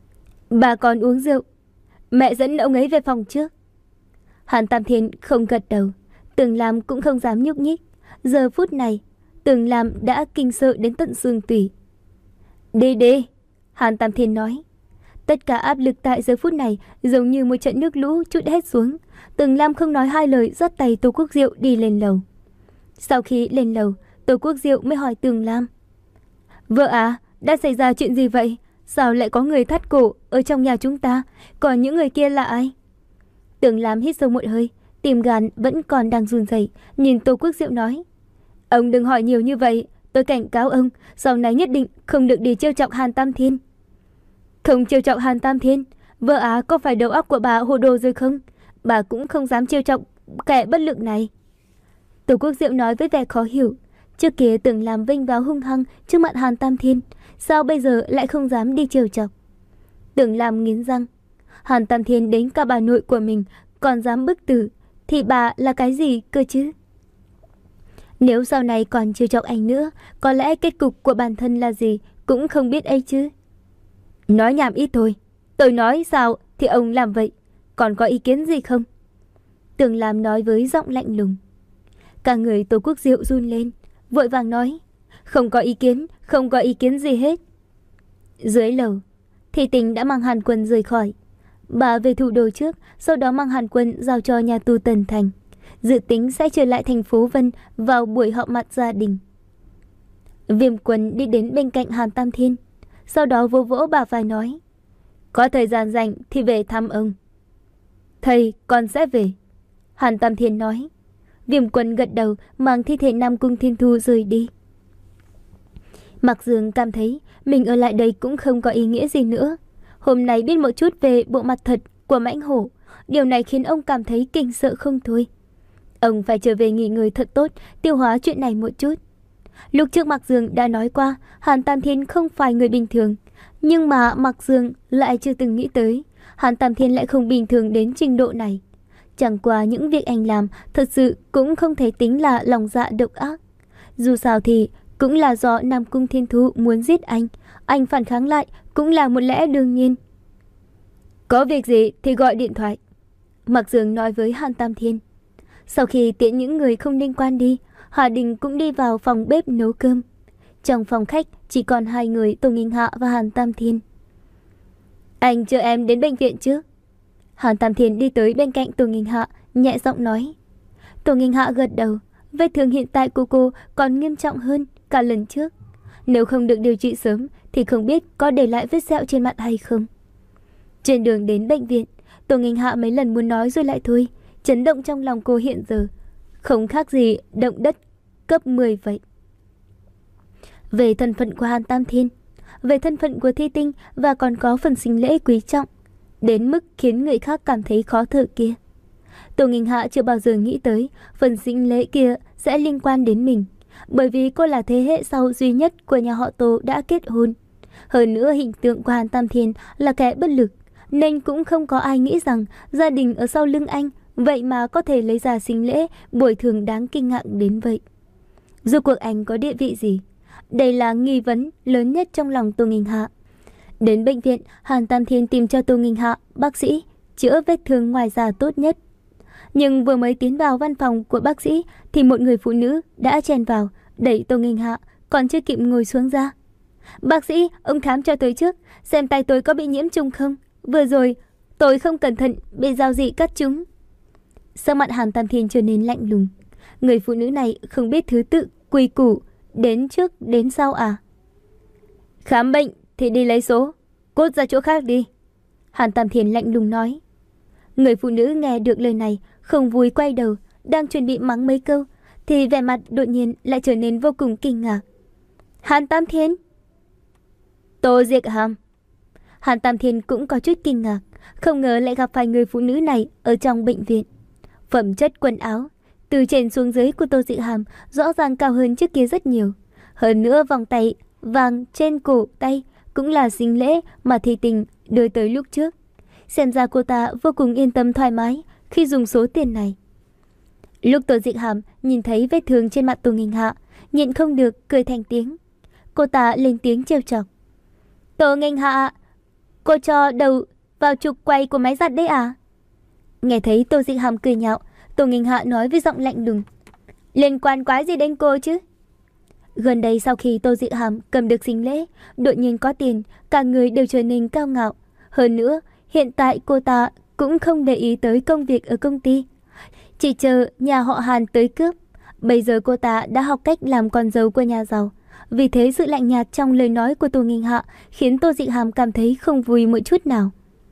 Bà còn uống rượu, mẹ dẫn ông ấy về phòng trước. Hàn Tam Thiên không gật đầu, Tưởng Lam cũng không dám nhúc nhích. Giờ phút này Tưởng Lam đã kinh sợ đến tận xương tủy. Đi đi, Hàn Tam Thiên nói. Tất cả áp lực tại giờ phút này giống như một trận nước lũ trút hết xuống. Tưởng Lam không nói hai lời dắt tay Tô Quốc Diệu đi lên lầu. Sau khi lên lầu, Tô Quốc Diệu mới hỏi Tưởng Lam: Vợ à, đã xảy ra chuyện gì vậy? Sao lại có người thắt cổ ở trong nhà chúng ta? Còn những người kia là ai? Tưởng Lam hít sâu một hơi, tim gan vẫn còn đang run rẩy, nhìn Tô Quốc Diệu nói: Ông đừng hỏi nhiều như vậy, tôi cảnh cáo ông, sau này nhất định không được đi trêu chọc Hàn Tam Thiên. Không trêu chọc Hàn Tam Thiên? Vợ á, có phải đầu óc của bà hồ đồ rồi không? Bà cũng không dám trêu chọc kẻ bất lực này. Tổ Quốc Diệu nói với vẻ khó hiểu. Trước kia Tưởng Lam vinh váo hung hăng trước mặt Hàn Tam Thiên, sao bây giờ lại không dám đi trêu chọc? Tưởng Lam nghiến răng. Hàn Tam Thiên đến cả bà nội của mình còn dám bức tử, thì bà là cái gì cơ chứ? Nếu sau này còn trêu chọc anh nữa, có lẽ kết cục của bản thân là gì cũng không biết ấy chứ. Nói nhảm ít thôi, tôi nói sao thì ông làm vậy, còn có ý kiến gì không? Tưởng Lam nói với giọng lạnh lùng. Cả người Tổ Quốc Diệu run lên, vội vàng nói: Không có ý kiến, không có ý kiến gì hết. Dưới lầu, Thị Tình đã mang Hàn Quân rời khỏi. Bà về thủ đô trước, sau đó mang Hàn Quân giao cho nhà tù Tần Thành, dự tính sẽ trở lại thành phố Vân vào buổi họp mặt gia đình. Viêm Quân đi đến bên cạnh Hàn Tam Thiên, sau đó vỗ vỗ bà vai nói: Có thời gian rảnh thì về thăm ông. Thầy, con sẽ về, Hàn Tam Thiên nói. Viêm Quân gật đầu, mang thi thể Nam Cung Thiên Thu rời đi. Mạc Dương cảm thấy mình ở lại đây cũng không có ý nghĩa gì nữa. Hôm nay biết một chút về bộ mặt thật của mãnh hổ, điều này khiến ông cảm thấy kinh sợ không thôi. Ông phải trở về nghỉ ngơi thật tốt, tiêu hóa chuyện này một chút. Lúc trước Mạc Dương đã nói qua, Hàn Tam Thiên không phải người bình thường, nhưng mà Mạc Dương lại chưa từng nghĩ tới Hàn Tam Thiên lại không bình thường đến trình độ này. Chẳng qua những việc anh làm thật sự cũng không thể tính là lòng dạ độc ác. Dù sao thì cũng là do Nam Cung Thiên Thu muốn giết anh, anh phản kháng lại cũng là một lẽ đương nhiên. Có việc gì thì gọi điện thoại, Mạc Dương nói với Hàn Tam Thiên. Sau khi tiễn những người không liên quan đi, Hà Đình cũng đi vào phòng bếp nấu cơm. Trong phòng khách chỉ còn hai người, Tô Nghênh Hạ và Hàn Tam Thiên. Anh chờ em đến bệnh viện trước. Hàn Tam Thiên đi tới bên cạnh Tô Nghênh Hạ, nhẹ giọng nói. Tô Nghinh Hạ gật đầu. Vết thương hiện tại của cô còn nghiêm trọng hơn cả lần trước. Nếu không được điều trị sớm thì không biết có để lại vết sẹo trên mặt hay không. Trên đường đến bệnh viện, Tô Nghinh Hạ mấy lần muốn nói rồi lại thôi. Chấn động trong lòng cô hiện giờ không khác gì động đất cấp mười vậy. Về thân phận của Hàn Tam Thiên, về thân phận của Thi Tinh và còn có phần sinh lễ quý trọng, đến mức khiến người khác cảm thấy khó thở kia. Tô Nghinh Hạ chưa bao giờ nghĩ tới phần sinh lễ kia sẽ liên quan đến mình, bởi vì cô là thế hệ sau duy nhất của nhà họ Tô đã kết hôn. Hơn nữa hình tượng của Hàn Tam Thiên là kẻ bất lực, nên cũng không có ai nghĩ rằng gia đình ở sau lưng anh vậy mà có thể lấy ra sinh lễ bồi thường đáng kinh ngạc đến vậy. Rốt cuộc anh có địa vị gì? Đây là nghi vấn lớn nhất trong lòng Tô Nghinh Hạ. Đến bệnh viện, Hàn Tam Thiên tìm cho Tô Nghinh Hạ bác sĩ chữa vết thương ngoài da tốt nhất. Nhưng vừa mới tiến vào văn phòng của bác sĩ thì một người phụ nữ đã chen vào, đẩy Tô Nghinh Hạ còn chưa kịp ngồi xuống ra. Bác sĩ, ông khám cho tôi trước, xem tay tôi có bị nhiễm trùng không? Vừa rồi, tôi không cẩn thận bị dao dị cắt trúng. Sắc mặt Hàn Tam Thiên trở nên lạnh lùng. Người phụ nữ này không biết thứ tự, quy củ, đến trước đến sau à? Khám bệnh thì đi lấy số, cút ra chỗ khác đi. Hàn Tam Thiên lạnh lùng nói. Người phụ nữ nghe được lời này, không vui quay đầu, đang chuẩn bị mắng mấy câu, thì vẻ mặt đột nhiên lại trở nên vô cùng kinh ngạc. Hàn Tam Thiên? Tô Diệc Hàm. Hàn Tam Thiên cũng có chút kinh ngạc, không ngờ lại gặp phải người phụ nữ này ở trong bệnh viện. Phẩm chất quần áo, từ trên xuống dưới của Tô Diệc Hàm rõ ràng cao hơn trước kia rất nhiều. Hơn nữa vòng tay vàng trên cổ tay cũng là sinh lễ mà Thi Tình đưa tới lúc trước. Xem ra cô ta vô cùng yên tâm thoải mái khi dùng số tiền này. Lúc Tô Diệc Hàm nhìn thấy vết thương trên mặt Tô Nghinh Hạ, nhịn không được cười thành tiếng. Cô ta lên tiếng trêu chọc. Tô Nghinh Hạ, cô cho đầu vào trục quay của máy giặt đấy à? Nghe thấy Tô Diệc Hàm cười nhạo, Tô Nghinh Hạ nói với giọng lạnh lùng. Liên quan quái gì đến cô chứ? Gần đây sau khi Tô Diệc Hàm cầm được sinh lễ, đột nhiên có tiền, cả người đều trở nên cao ngạo. Hơn nữa, hiện tại cô ta cũng không để ý tới công việc ở công ty, chỉ chờ nhà họ Hàn tới cướp. Bây giờ cô ta đã học cách làm con dâu của nhà giàu. Vì thế sự lạnh nhạt trong lời nói của Tô Nghinh Hạ khiến Tô Diệc Hàm cảm thấy không vui một chút nào.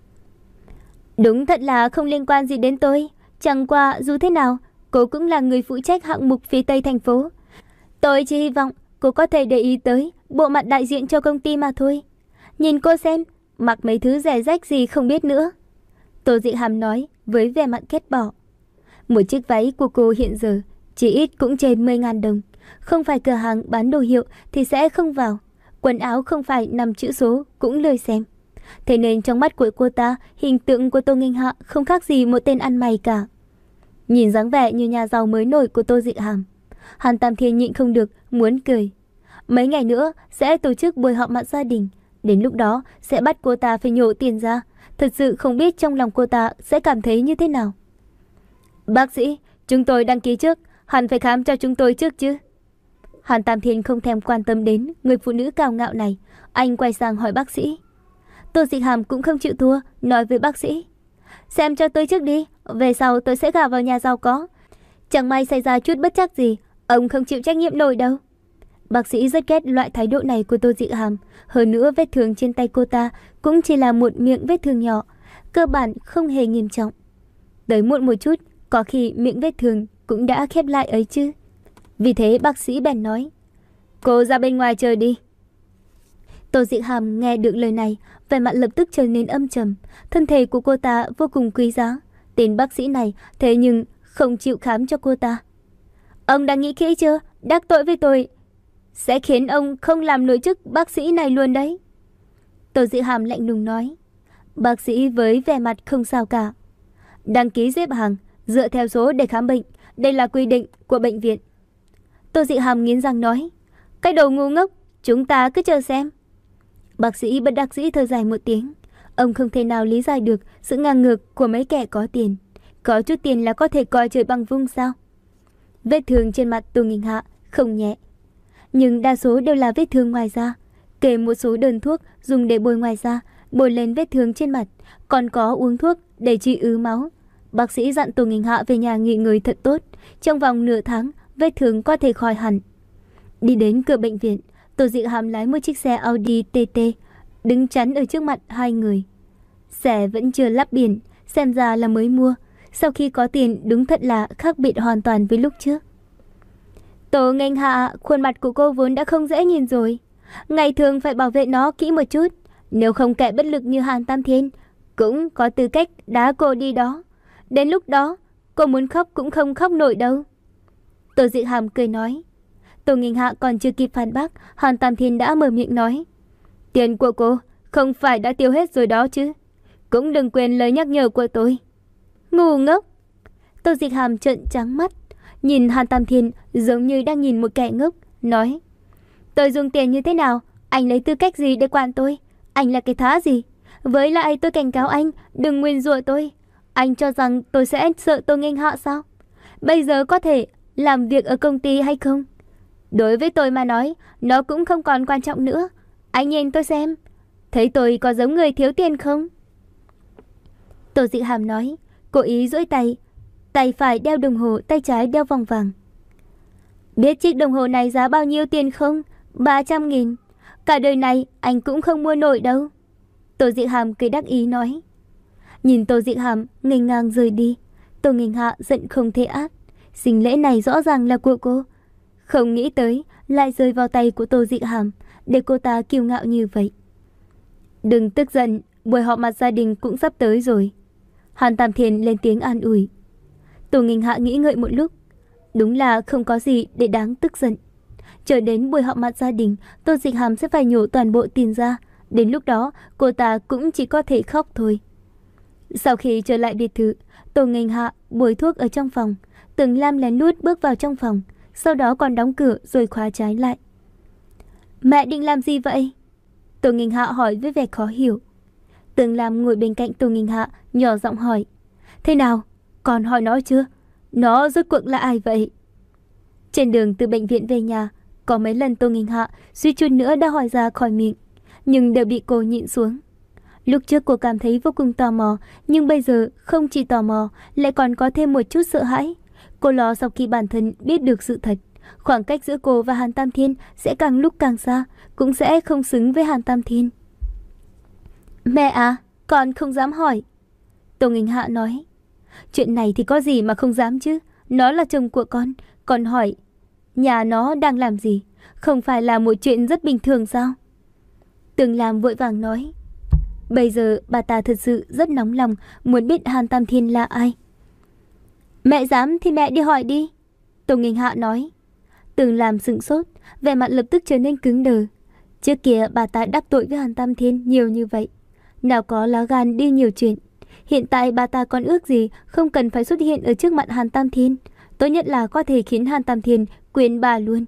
Đúng thật là không liên quan gì đến tôi. Chẳng qua dù thế nào, cô cũng là người phụ trách hạng mục phía Tây thành phố. Tôi chỉ hy vọng cô có thể để ý tới bộ mặt đại diện cho công ty mà thôi. Nhìn cô xem, mặc mấy thứ rẻ rách gì không biết nữa. Tô Diệc Hàm nói với vẻ mặt ghét bỏ. Một chiếc váy của cô hiện giờ chỉ ít cũng trên mười nghìn đồng. Không phải cửa hàng bán đồ hiệu thì sẽ không vào. Quần áo không phải năm chữ số cũng lười xem. Thế nên trong mắt của cô ta, hình tượng của Tô Nghinh Hạ không khác gì một tên ăn mày cả. Nhìn dáng vẻ như nhà giàu mới nổi của Tô Diệc Hàm, Hàn Tam Thiên nhịn không được muốn cười. Mấy ngày nữa sẽ tổ chức buổi họp mặt gia đình. Đến lúc đó sẽ bắt cô ta phải nhổ tiền ra. Thật sự không biết trong lòng cô ta sẽ cảm thấy như thế nào. Bác sĩ, chúng tôi đăng ký trước, hẳn phải khám cho chúng tôi trước chứ? Hàn Tam Thiên không thèm quan tâm đến người phụ nữ cao ngạo này. Anh quay sang hỏi bác sĩ. Tô Diệc Hàm cũng không chịu thua, nói với bác sĩ. Xem cho tôi trước đi, về sau tôi sẽ gả vào nhà giàu có. Chẳng may xảy ra chút bất trắc gì, ông không chịu trách nhiệm nổi đâu. Bác sĩ rất ghét loại thái độ này của Tô Diệc Hàm. Hơn nữa vết thương trên tay cô ta cũng chỉ là một miệng vết thương nhỏ, cơ bản không hề nghiêm trọng. Tới muộn một chút, có khi miệng vết thương cũng đã khép lại ấy chứ. Vì thế bác sĩ bèn nói, cô ra bên ngoài chờ đi. Tô Diệc Hàm nghe được lời này, vẻ mặt lập tức trở nên âm trầm. Thân thể của cô ta vô cùng quý giá. Tên bác sĩ này thế nhưng không chịu khám cho cô ta. Ông đã nghĩ kỹ chưa? Đắc tội với tôi sẽ khiến ông không làm nổi chức bác sĩ này luôn đấy. Tô Diệc Hàm lạnh lùng nói. Bác sĩ với vẻ mặt không sao cả. Đăng ký xếp hàng, dựa theo số để khám bệnh. Đây là quy định của bệnh viện. Tô Diệc Hàm nghiến răng nói. Cái đồ ngu ngốc, chúng ta cứ chờ xem. Bác sĩ bất đắc dĩ thở dài một tiếng. Ông không thể nào lý giải được sự ngang ngược của mấy kẻ có tiền. Có chút tiền là có thể coi trời bằng vung sao? Vết thương trên mặt Tô Nghinh Hạ không nhẹ, nhưng đa số đều là vết thương ngoài da. Kể một số đơn thuốc dùng để bôi ngoài da, bôi lên vết thương trên mặt, còn có uống thuốc để trị ứ máu. Bác sĩ dặn Tô Nghinh Hạ về nhà nghỉ ngơi thật tốt, Trong vòng nửa tháng, vết thương có thể khỏi hẳn. Đi đến cửa bệnh viện, Tô Dịch Hàm lái một chiếc xe Audi tê tê, đứng chắn ở trước mặt hai người. Xe vẫn chưa lắp biển, xem ra là mới mua. Sau khi có tiền đúng thật là khác biệt hoàn toàn với lúc trước. Tô Nghênh Hạ, khuôn mặt của cô vốn đã không dễ nhìn rồi. Ngày thường phải bảo vệ nó kỹ một chút. Nếu không kẻ bất lực như Hàn Tam Thiên cũng có tư cách đá cô đi đó. Đến lúc đó, cô muốn khóc cũng không khóc nổi đâu. Tô Dịch Hàm cười nói. Tô Nghênh Hạ còn chưa kịp phản bác, Hàn Tam Thiên đã mở miệng nói. Tiền của cô không phải đã tiêu hết rồi đó chứ. Cũng đừng quên lời nhắc nhở của tôi. Ngu ngốc. Tô Dịch Hàm trợn trắng mắt, nhìn Hàn Tam Thiên giống như đang nhìn một kẻ ngốc, nói. Tôi dùng tiền như thế nào, anh lấy tư cách gì để quản tôi? Anh là cái thá gì? Với lại tôi cảnh cáo anh, đừng nguyền rủa tôi. Anh cho rằng tôi sẽ sợ Tô Nghênh Hạ sao? Bây giờ có thể làm việc ở công ty hay không? Đối với tôi mà nói, nó cũng không còn quan trọng nữa. Anh nhìn tôi xem, thấy tôi có giống người thiếu tiền không? Tô Dịch Hàm nói, cố ý duỗi tay, tay phải đeo đồng hồ, tay trái đeo vòng vàng. Biết chiếc đồng hồ này giá bao nhiêu tiền không? ba trăm nghìn. Cả đời này anh cũng không mua nổi đâu. Tô Dịch Hàm cười đắc ý nói. Nhìn Tô Dịch Hàm nghênh ngang rời đi, Tô Nghênh Hạ giận không thể át. Sinh lễ này rõ ràng là của cô, không nghĩ tới lại rơi vào tay của Tô Dịch Hàm, để cô ta kiêu ngạo như vậy. Đừng tức giận, buổi họp mặt gia đình cũng sắp tới rồi. Hàn Tam Thiên lên tiếng an ủi. Tô Nghênh Hạ nghĩ ngợi một lúc, đúng là không có gì để đáng tức giận. Chờ đến buổi họp mặt gia đình, Tô Dịch Hàm sẽ phải nhổ toàn bộ tiền ra. Đến lúc đó, cô ta cũng chỉ có thể khóc thôi. Sau khi trở lại biệt thự, Tô Nghênh Hạ bôi thuốc ở trong phòng. Tường Lam lén lút bước vào trong phòng, sau đó còn đóng cửa rồi khóa trái lại. Mẹ định làm gì vậy? Tô Nghênh Hạ hỏi với vẻ khó hiểu. Tường Lam ngồi bên cạnh Tô Nghênh Hạ, nhỏ giọng hỏi. Thế nào? Còn hỏi nó chưa? Nó rốt cuộc là ai vậy? Trên đường từ bệnh viện về nhà, có mấy lần Tô Nghênh Hạ suýt chút nữa đã hỏi ra khỏi miệng, nhưng đều bị cô nhịn xuống. Lúc trước cô cảm thấy vô cùng tò mò, nhưng bây giờ không chỉ tò mò, lại còn có thêm một chút sợ hãi. Cô lo sau khi bản thân biết được sự thật, khoảng cách giữa cô và Hàn Tam Thiên sẽ càng lúc càng xa, cũng sẽ không xứng với Hàn Tam Thiên. Mẹ à, con không dám hỏi. Tô Nghênh Hạ nói. Chuyện này thì có gì mà không dám chứ. Nó là chồng của con, con hỏi nhà nó đang làm gì, không phải là một chuyện rất bình thường sao? Tường Lam vội vàng nói. Bây giờ bà ta thật sự rất nóng lòng, muốn biết Hàn Tam Thiên là ai. Mẹ dám thì mẹ đi hỏi đi. Tô Nghênh Hạ nói. Tường Lam sững sốt, vẻ mặt lập tức trở nên cứng đờ. Trước kia bà ta đắc tội với Hàn Tam Thiên nhiều như vậy, nào có lá gan đi nhiều chuyện. Hiện tại bà ta còn ước gì không cần phải xuất hiện ở trước mặt Hàn Tam Thiên, tốt nhất là có thể khiến Hàn Tam Thiên quên bà luôn.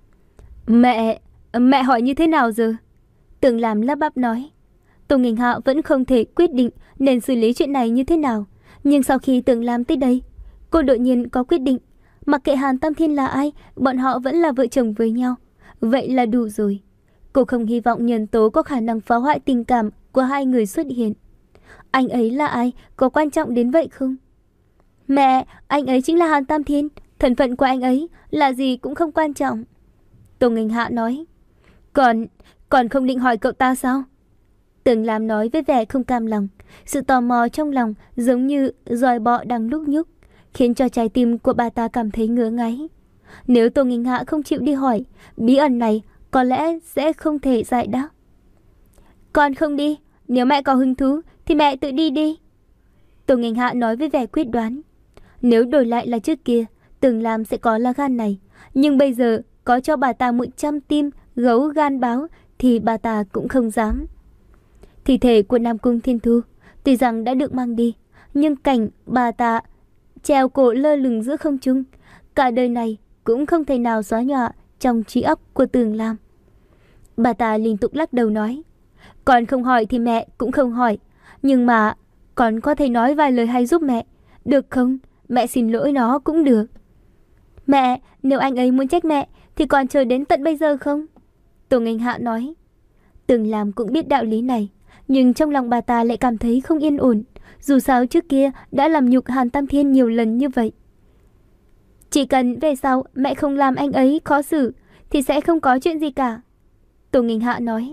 Mẹ, mẹ hỏi như thế nào giờ? Tường Lam lắp bắp nói. Tô Nghênh Hạ vẫn không thể quyết định nên xử lý chuyện này như thế nào. Nhưng sau khi Tường Lam tới đây, cô đột nhiên có quyết định. Mặc kệ Hàn Tam Thiên là ai, bọn họ vẫn là vợ chồng với nhau. Vậy là đủ rồi. Cô không hy vọng nhân tố có khả năng phá hoại tình cảm của hai người xuất hiện. Anh ấy là ai, có quan trọng đến vậy không? Mẹ, anh ấy chính là Hàn Tam Thiên. Thân phận của anh ấy là gì cũng không quan trọng. Tô Nghênh Hạ nói. Còn, còn không định hỏi cậu ta sao? Tường Lam nói với vẻ không cam lòng. Sự tò mò trong lòng giống như dòi bọ đang lúc nhúc, khiến cho trái tim của bà ta cảm thấy ngứa ngáy. Nếu Tô Nghênh Hạ không chịu đi hỏi, bí ẩn này có lẽ sẽ không thể giải đáp. Con không đi, nếu mẹ có hứng thú thì mẹ tự đi đi. Tô Nghênh Hạ nói với vẻ quyết đoán. Nếu đổi lại là trước kia, Tường Lam sẽ có lá gan này. Nhưng bây giờ có cho bà ta một trăm tim gấu gan báo thì bà ta cũng không dám. Thi thể của Nam Cung Thiên Thu tuy rằng đã được mang đi, nhưng cảnh bà ta treo cổ lơ lửng giữa không trung, cả đời này cũng không thể nào xóa nhòa trong trí óc của Tường Lam. Bà ta liên tục lắc đầu nói. Con không hỏi thì mẹ cũng không hỏi, nhưng mà con có thể nói vài lời hay giúp mẹ, được không? Mẹ xin lỗi nó cũng được. Mẹ, nếu anh ấy muốn trách mẹ thì còn chờ đến tận bây giờ không? Tô Nghênh Hạ nói. Tường Lam cũng biết đạo lý này, nhưng trong lòng bà ta lại cảm thấy không yên ổn. Dù sao trước kia đã làm nhục Hàn Tam Thiên nhiều lần như vậy. Chỉ cần về sau mẹ không làm anh ấy khó xử thì sẽ không có chuyện gì cả. Tô Nghinh Hạ nói.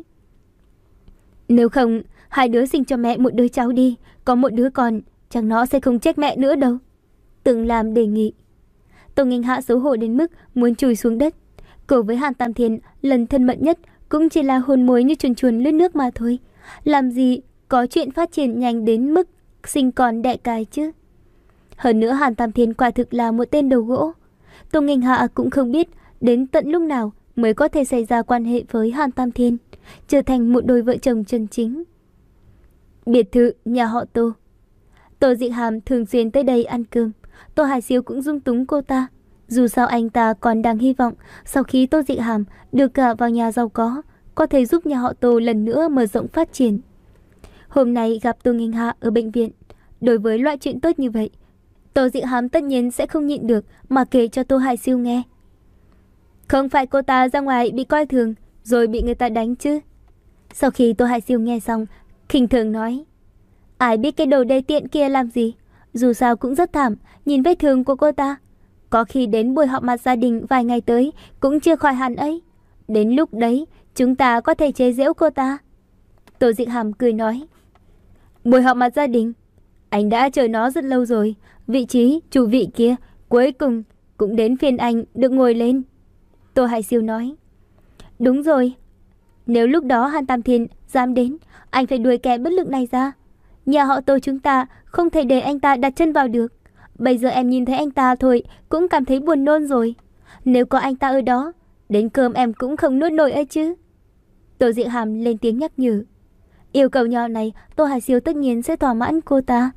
Nếu không, hai đứa sinh cho mẹ một đứa cháu đi, có một đứa con, chắc nó sẽ không trách mẹ nữa đâu. Tưởng Lam đề nghị. Tô Nghinh Hạ xấu hổ đến mức muốn chùi xuống đất. Cô với Hàn Tam Thiên lần thân mật nhất cũng chỉ là hôn môi như chuồn chuồn lướt nước mà thôi. Làm gì có chuyện phát triển nhanh đến mức sinh con đẻ cái chứ. Hơn nữa Hàn Tam Thiên quả thực là một tên đầu gỗ. Tô Nghinh Hạ cũng không biết đến tận lúc nào mới có thể xảy ra quan hệ với Hàn Tam Thiên, trở thành một đôi vợ chồng chân chính. Biệt thự nhà họ Tô. Tô Dịch Hàm thường xuyên tới đây ăn cơm. Tô Hải Siêu cũng dung túng cô ta. Dù sao anh ta còn đang hy vọng sau khi Tô Dịch Hàm được gả vào nhà giàu có, có thể giúp nhà họ Tô lần nữa mở rộng phát triển. Hôm nay gặp Tô Nghinh Hạ ở bệnh viện. Đối với loại chuyện tốt như vậy, Tô Dịch Hàm tất nhiên sẽ không nhịn được mà kể cho Tô Hải Siêu nghe. Không phải cô ta ra ngoài bị coi thường rồi bị người ta đánh chứ? Sau khi Tô Hải Siêu nghe xong, khinh thường nói. Ai biết cái đồ đê tiện kia làm gì? Dù sao cũng rất thảm, nhìn vết thương của cô ta. Có khi đến buổi họp mặt gia đình vài ngày tới cũng chưa khỏi hẳn ấy. Đến lúc đấy, chúng ta có thể chế giễu cô ta. Tô Dịch Hàm cười nói. Buổi họp mặt gia đình? Anh đã chờ nó rất lâu rồi. Vị trí chủ vị kia cuối cùng cũng đến phiên anh được ngồi lên. Tô Hải Siêu nói. Đúng rồi. Nếu lúc đó Hàn Tam Thiên dám đến, anh phải đuổi kẻ bất lực này ra. Nhà họ Tô chúng ta không thể để anh ta đặt chân vào được. Bây giờ em nhìn thấy anh ta thôi cũng cảm thấy buồn nôn rồi. Nếu có anh ta ở đó, đến cơm em cũng không nuốt nổi ấy chứ. Tô Diệu Hàm lên tiếng nhắc nhở. Yêu cầu nhỏ này Tô Hải Siêu tất nhiên sẽ thỏa mãn cô ta.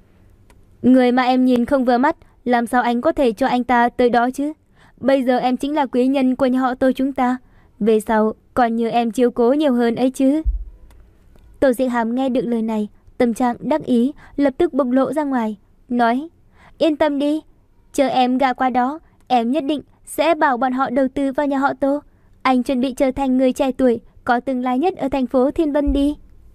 Người mà em nhìn không vừa mắt, làm sao anh có thể cho anh ta tới đó chứ? Bây giờ em chính là quý nhân của nhà họ Tô chúng ta. Về sau còn nhờ em chiếu cố nhiều hơn ấy chứ. Tô Diệu Hàm nghe được lời này, tâm trạng đắc ý lập tức bộc lộ ra ngoài, nói. Yên tâm đi, chờ em gả qua đó, em nhất định sẽ bảo bọn họ đầu tư vào nhà họ Tô. Anh chuẩn bị trở thành người trẻ tuổi có tương lai nhất ở thành phố Thiên Vân đi.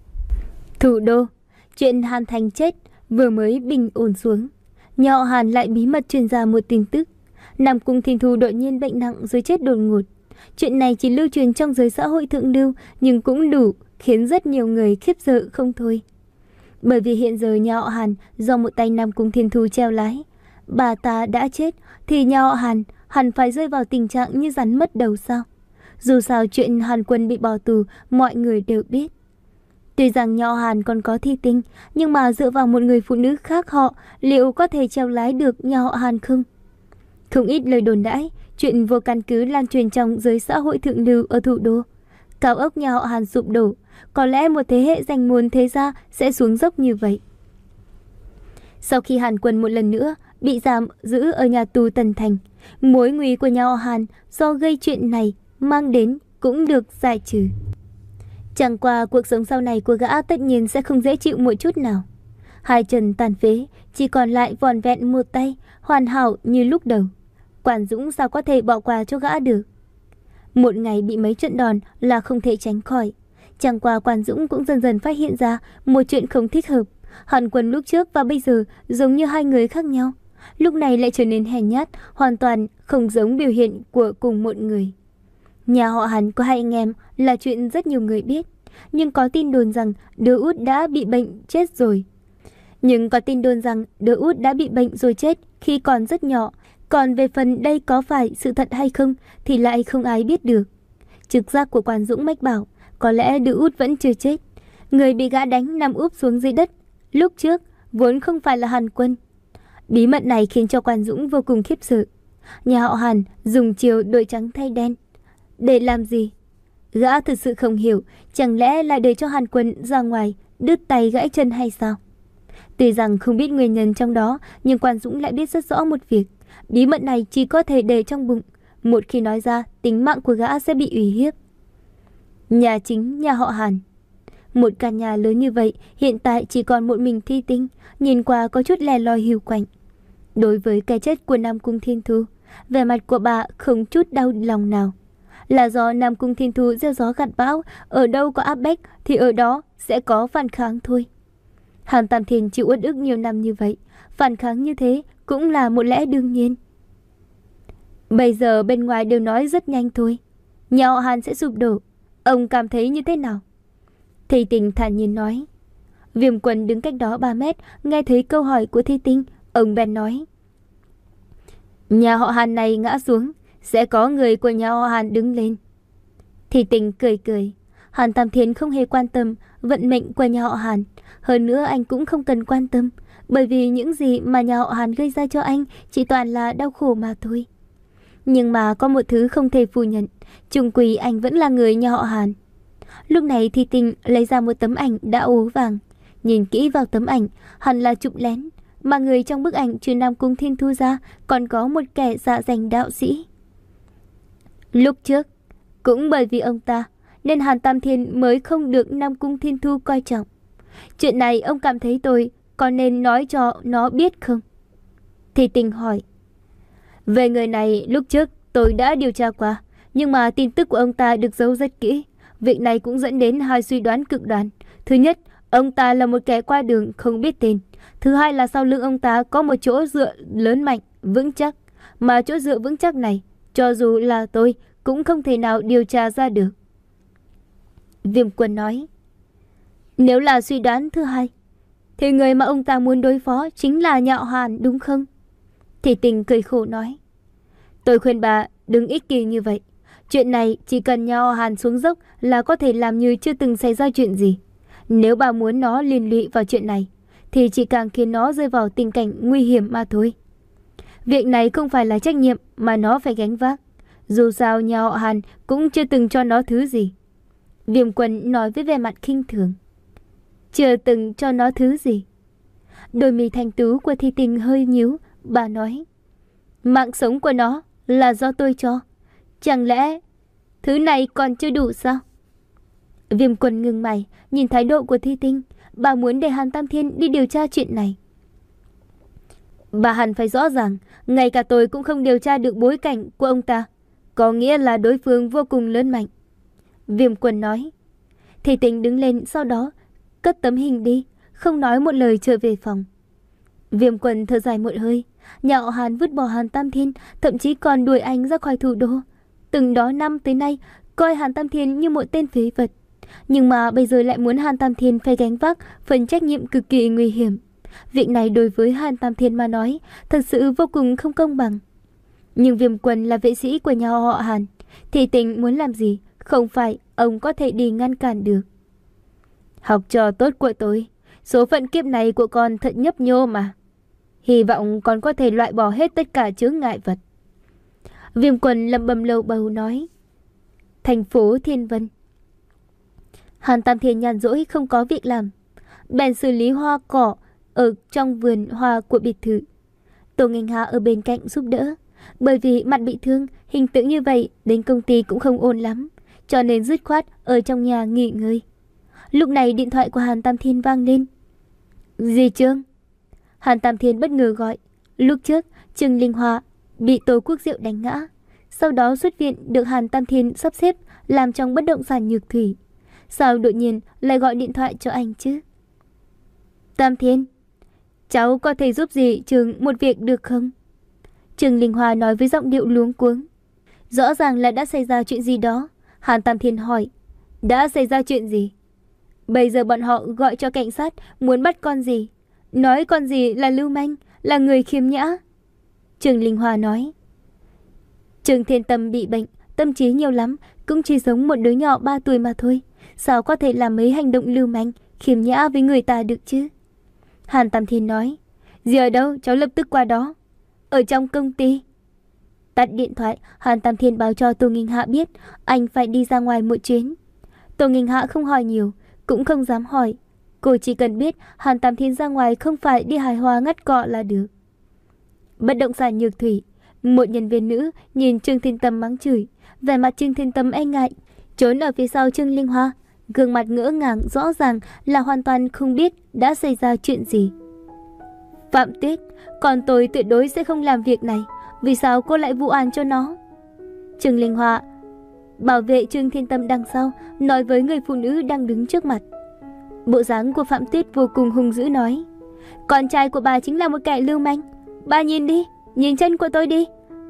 Thủ đô, chuyện Hàn Thành chết vừa mới bình ổn xuống, nhà họ Hàn lại bí mật truyền ra một tin tức. Nam Cung Thiên Thu đột nhiên bệnh nặng rồi chết đột ngột. Chuyện này chỉ lưu truyền trong giới xã hội thượng lưu, nhưng cũng đủ khiến rất nhiều người khiếp sợ không thôi. Bởi vì hiện giờ nhà họ Hàn do một tay Nam Cung Thiên Thu treo lái, bà ta đã chết thì nhà họ Hàn hẳn phải rơi vào tình trạng như rắn mất đầu sao? Dù sao chuyện Hàn Quân bị bỏ tù mọi người đều biết. Tuy rằng nhà họ Hàn còn có thi tinh, nhưng mà dựa vào một người phụ nữ khác họ, liệu có thể treo lái được nhà họ Hàn không? Không ít lời đồn đãi, chuyện vô căn cứ lan truyền trong giới xã hội thượng lưu ở thủ đô. Cao ốc nhà họ Hàn sụp đổ, có lẽ một thế hệ danh môn thế gia sẽ xuống dốc như vậy. Sau khi Hàn Quân một lần nữa bị giam giữ ở nhà tù Tần Thành, mối nguy của nhà họ Hàn do gây chuyện này mang đến cũng được giải trừ. Chẳng qua cuộc sống sau này của gã tất nhiên sẽ không dễ chịu một chút nào. Hai chân tàn phế, chỉ còn lại vòn vẹn một tay, hoàn hảo như lúc đầu. Quản Dũng sao có thể bỏ qua cho gã được? Một ngày bị mấy trận đòn là không thể tránh khỏi. Chẳng qua Quản Dũng cũng dần dần phát hiện ra một chuyện không thích hợp. Hàn Quân lúc trước và bây giờ giống như hai người khác nhau. Lúc này lại trở nên hèn nhát, hoàn toàn không giống biểu hiện của cùng một người. Nhà họ Hàn có hai anh em là chuyện rất nhiều người biết. Nhưng có tin đồn rằng đứa út đã bị bệnh chết rồi. Nhưng có tin đồn rằng đứa út đã bị bệnh rồi chết khi còn rất nhỏ. Còn về phần đây có phải sự thật hay không thì lại không ai biết được. Trực giác của Quản Dũng mách bảo có lẽ đứa út vẫn chưa chết. Người bị gã đánh nằm úp xuống dưới đất lúc trước vốn không phải là Hàn Quân. Bí mật này khiến cho Quản Dũng vô cùng khiếp sợ. Nhà họ Hàn dùng chiều đổi trắng thay đen để làm gì? Gã thực sự không hiểu, chẳng lẽ lại để cho Hàn Quân ra ngoài đứt tay gãy chân hay sao? Tuy rằng không biết nguyên nhân trong đó, nhưng Quản Dũng lại biết rất rõ một việc. Bí mật này chỉ có thể để trong bụng. Một khi nói ra, tính mạng của gã sẽ bị uy hiếp. Nhà chính nhà họ Hàn. Một căn nhà lớn như vậy, hiện tại chỉ còn một mình Thi Tinh, nhìn qua có chút lẻ loi hiu quạnh. Đối với cái chết của Nam Cung Thiên Thu, vẻ mặt của bà không chút đau lòng nào. Là do Nam Cung Thiên Thu gieo gió gặt bão, ở đâu có áp bách thì ở đó sẽ có phản kháng thôi. Hàn Tam Thiên chịu uất ức nhiều năm như vậy, phản kháng như thế cũng là một lẽ đương nhiên. Bây giờ bên ngoài đều nói rất nhanh thôi, nhà họ Hàn sẽ sụp đổ. Ông cảm thấy như thế nào? Thi Tình thản nhiên nói. Viêm Quân đứng cách đó ba mét, nghe thấy câu hỏi của Thi Tình, ông bèn nói. Nhà họ Hàn này ngã xuống, sẽ có người của nhà họ Hàn đứng lên. Thi Tình cười cười. Hàn Tam Thiên không hề quan tâm vận mệnh của nhà họ Hàn. Hơn nữa anh cũng không cần quan tâm, bởi vì những gì mà nhà họ Hàn gây ra cho anh chỉ toàn là đau khổ mà thôi. Nhưng mà có một thứ không thể phủ nhận, chung quy anh vẫn là người nhà họ Hàn. Lúc này Thi Tình lấy ra một tấm ảnh đã ố vàng. Nhìn kỹ vào tấm ảnh, hẳn là chụp lén, mà người trong bức ảnh trừ Nam Cung Thiên Thu ra còn có một kẻ dạ danh đạo sĩ. Lúc trước, cũng bởi vì ông ta nên Hàn Tam Thiên mới không được Nam Cung Thiên Thu coi trọng. Chuyện này ông cảm thấy tôi có nên nói cho nó biết không? Thi Tình hỏi. Về người này lúc trước tôi đã điều tra qua, nhưng mà tin tức của ông ta được giấu rất kỹ. Việc này cũng dẫn đến hai suy đoán cực đoan. Thứ nhất, ông ta là một kẻ qua đường không biết tên. Thứ hai là sau lưng ông ta có một chỗ dựa lớn mạnh, vững chắc. Mà chỗ dựa vững chắc này, cho dù là tôi cũng không thể nào điều tra ra được. Viêm Quân nói. Nếu là suy đoán thứ hai, thì người mà ông ta muốn đối phó chính là nhà họ Hàn đúng không? Thì Tình cười khổ nói. Tôi khuyên bà đừng ích kỷ như vậy. Chuyện này chỉ cần nhà họ Hàn xuống dốc là có thể làm như chưa từng xảy ra chuyện gì. Nếu bà muốn nó liên lụy vào chuyện này, thì chỉ càng khiến nó rơi vào tình cảnh nguy hiểm mà thôi. Việc này không phải là trách nhiệm mà nó phải gánh vác. Dù sao nhà họ Hàn cũng chưa từng cho nó thứ gì. Viêm Quân nói với vẻ mặt khinh thường. Chưa từng cho nó thứ gì? Đôi mi thanh tú của Thi Tình hơi nhíu. Bà nói. Mạng sống của nó là do tôi cho. Chẳng lẽ thứ này còn chưa đủ sao? Viêm Quân ngừng mày, nhìn thái độ của Thi Tình. Bà muốn để Hàn Tam Thiên đi điều tra chuyện này. Bà hẳn phải rõ ràng, ngay cả tôi cũng không điều tra được bối cảnh của ông ta. Có nghĩa là đối phương vô cùng lớn mạnh. Viêm Quân nói. Thi Tình đứng lên, sau đó cất tấm hình đi, không nói một lời trở về phòng. Viêm Quân thở dài một hơi. Nhà họ Hàn vứt bỏ Hàn Tam Thiên, thậm chí còn đuổi anh ra khỏi thủ đô. Từng đó năm tới nay coi Hàn Tam Thiên như một tên phế vật. Nhưng mà bây giờ lại muốn Hàn Tam Thiên phải gánh vác phần trách nhiệm cực kỳ nguy hiểm. Việc này đối với Hàn Tam Thiên mà nói thật sự vô cùng không công bằng. Nhưng Viêm Quân là vệ sĩ của nhà họ Hàn, thì Tình muốn làm gì không phải ông có thể đi ngăn cản được. Học trò tốt của tôi, số phận kiếp này của con thật nhấp nhô mà. Hy vọng con có thể loại bỏ hết tất cả chướng ngại vật. Viêm Quân lẩm bẩm lầu bầu nói. Thành phố Thiên Vân. Hàn Tam Thiên nhàn rỗi không có việc làm, bèn xử lý hoa cỏ ở trong vườn hoa của biệt thự. Tô Nghênh Hà ở bên cạnh giúp đỡ. Bởi vì mặt bị thương, hình tượng như vậy đến công ty cũng không ổn lắm, cho nên dứt khoát ở trong nhà nghỉ ngơi. Lúc này điện thoại của Hàn Tam Thiên vang lên. Dì Trương. Hàn Tam Thiên bất ngờ gọi. Lúc trước Trương Linh Hoa bị Tô Quốc Diệu đánh ngã, sau đó xuất viện được Hàn Tam Thiên sắp xếp làm trong bất động sản Nhược Thủy. Sao đột nhiên lại gọi điện thoại cho anh chứ? Tam Thiên, cháu có thể giúp dì Trương một việc được không? Trương Linh Hoa nói với giọng điệu luống cuống. Rõ ràng là đã xảy ra chuyện gì đó. Hàn Tam Thiên hỏi. Đã xảy ra chuyện gì? Bây giờ bọn họ gọi cho cảnh sát, muốn bắt con gì? Nói con gì là lưu manh, là người khiêm nhã. Trương Linh Hoa nói. Trương Thiên Tâm bị bệnh, tâm trí nhiều lắm, cũng chỉ giống một đứa nhỏ ba tuổi mà thôi. Sao có thể làm mấy hành động lưu manh, khiêm nhã với người ta được chứ? Hàn Tam Thiên nói. Dì ở đâu? Cháu lập tức qua đó. Ở trong công ty. Tắt điện thoại, Hàn Tam Thiên báo cho Tô Nghênh Hạ biết anh phải đi ra ngoài một chuyến. Tô Nghênh Hạ không hỏi nhiều, cũng không dám hỏi. Cô chỉ cần biết Hàn Tam Thiên ra ngoài không phải đi hài hòa ngắt cọ là được. Bất động sản Nhược Thủy. Một nhân viên nữ nhìn Trương Thiên Tâm mắng chửi. Vẻ mặt Trương Thiên Tâm e ngại, trốn ở phía sau Trương Linh Hoa. Gương mặt ngỡ ngàng rõ ràng là hoàn toàn không biết đã xảy ra chuyện gì. Phạm Tuyết, còn tôi tuyệt đối sẽ không làm việc này. Vì sao cô lại vụ án cho nó? Trương Linh Hoa bảo vệ Trương Thiên Tâm đằng sau, nói với người phụ nữ đang đứng trước mặt. Bộ dáng của Phạm Tuyết vô cùng hung dữ nói. Con trai của bà chính là một kẻ lưu manh. Bà nhìn đi, nhìn chân của tôi đi.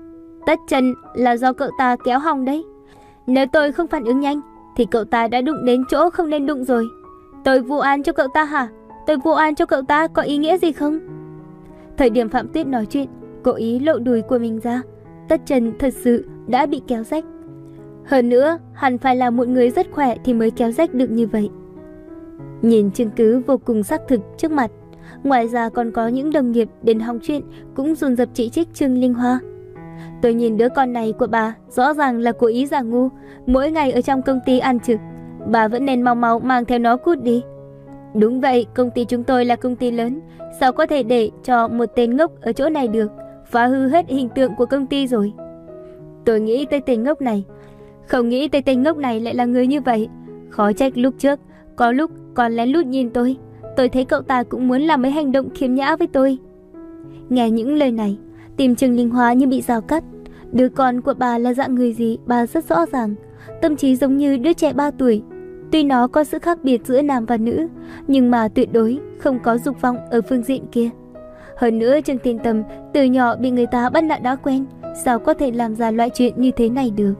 Tất chân là do cậu ta kéo hỏng đấy. Nếu tôi không phản ứng nhanh thì cậu ta đã đụng đến chỗ không nên đụng rồi. Tôi vu oan cho cậu ta hả? Tôi vu oan cho cậu ta có ý nghĩa gì không? Thời điểm Phạm Tuyết nói chuyện, cố ý lộ đùi của mình ra. Tất chân thật sự đã bị kéo rách. Hơn nữa, hẳn phải là một người rất khỏe thì mới kéo rách được như vậy. Nhìn chứng cứ vô cùng xác thực trước mặt, ngoài ra còn có những đồng nghiệp đến hóng chuyện cũng dồn dập chỉ trích Trương Linh Hoa. Tôi nhìn đứa con này của bà rõ ràng là cố ý giả ngu, mỗi ngày ở trong công ty ăn trực. Bà vẫn nên mau mau mang theo nó cút đi. Đúng vậy, công ty chúng tôi là công ty lớn, sao có thể để cho một tên ngốc ở chỗ này được, phá hư hết hình tượng của công ty rồi. Tôi nghĩ tới tên ngốc này, không nghĩ tới tên ngốc này lại là người như vậy. Khó trách lúc trước, có lúc còn lén lút nhìn tôi. Tôi thấy cậu ta cũng muốn làm mấy hành động khiếm nhã với tôi. Nghe những lời này, tim Trương Linh Hoa như bị rào cắt. Đứa con của bà là dạng người gì bà rất rõ ràng. Tâm trí giống như đứa trẻ ba tuổi. Tuy nó có sự khác biệt giữa nam và nữ, nhưng mà tuyệt đối không có dục vọng ở phương diện kia. Hơn nữa Trương Thiên Tâm từ nhỏ bị người ta bắt nạt đã quen, sao có thể làm ra loại chuyện như thế này được.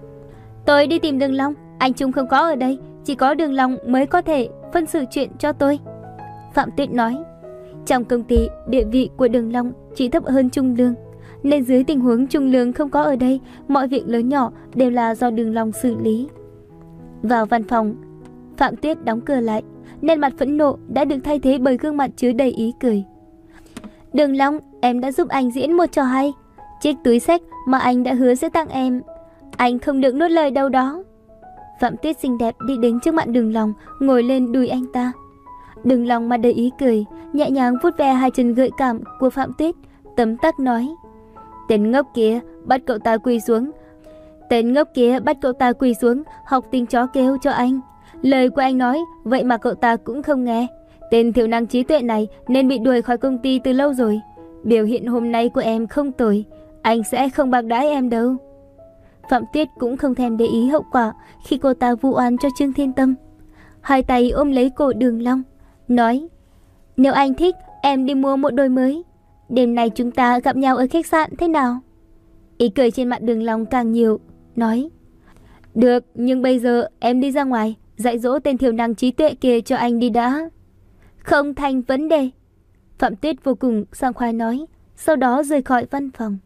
Tôi đi tìm Đường Long, anh Trung không có ở đây, chỉ có Đường Long mới có thể phân xử chuyện cho tôi. Phạm Tuyết nói, trong công ty địa vị của Đường Long chỉ thấp hơn Trung Lương, nên dưới tình huống Trung Lương không có ở đây, mọi việc lớn nhỏ đều là do Đường Long xử lý. Vào văn phòng, Phạm Tuyết đóng cửa lại, nên mặt phẫn nộ đã được thay thế bởi gương mặt chứa đầy ý cười. Đường Long, em đã giúp anh diễn một trò hay. Chiếc túi xách mà anh đã hứa sẽ tặng em, anh không được nuốt lời đâu đó. Phạm Tuyết xinh đẹp đi đến trước mặt Đường Long, ngồi lên đùi anh ta. Đường Long mặt đầy ý cười, nhẹ nhàng vuốt ve hai chân gợi cảm của Phạm Tuyết, tấm tắc nói: Tên ngốc kia, bắt cậu ta quỳ xuống. Tên ngốc kia bắt cậu ta quỳ xuống, học tiếng chó kêu cho anh. Lời của anh nói, vậy mà cậu ta cũng không nghe. Tên thiểu năng trí tuệ này nên bị đuổi khỏi công ty từ lâu rồi. Biểu hiện hôm nay của em không tồi, anh sẽ không bạc đãi em đâu. Phạm Tuyết cũng không thèm để ý hậu quả khi cô ta vu oan cho Trương Thiên Tâm. Hai tay ôm lấy cổ Đường Long, nói: Nếu anh thích, em đi mua một đôi mới. Đêm nay chúng ta gặp nhau ở khách sạn thế nào? Ý cười trên mặt Đường Long càng nhiều, nói: Được, nhưng bây giờ em đi ra ngoài, dạy dỗ tên thiểu năng trí tuệ kia cho anh đi đã. Không thành vấn đề. Phạm Tuyết vô cùng sảng khoái nói, sau đó rời khỏi văn phòng.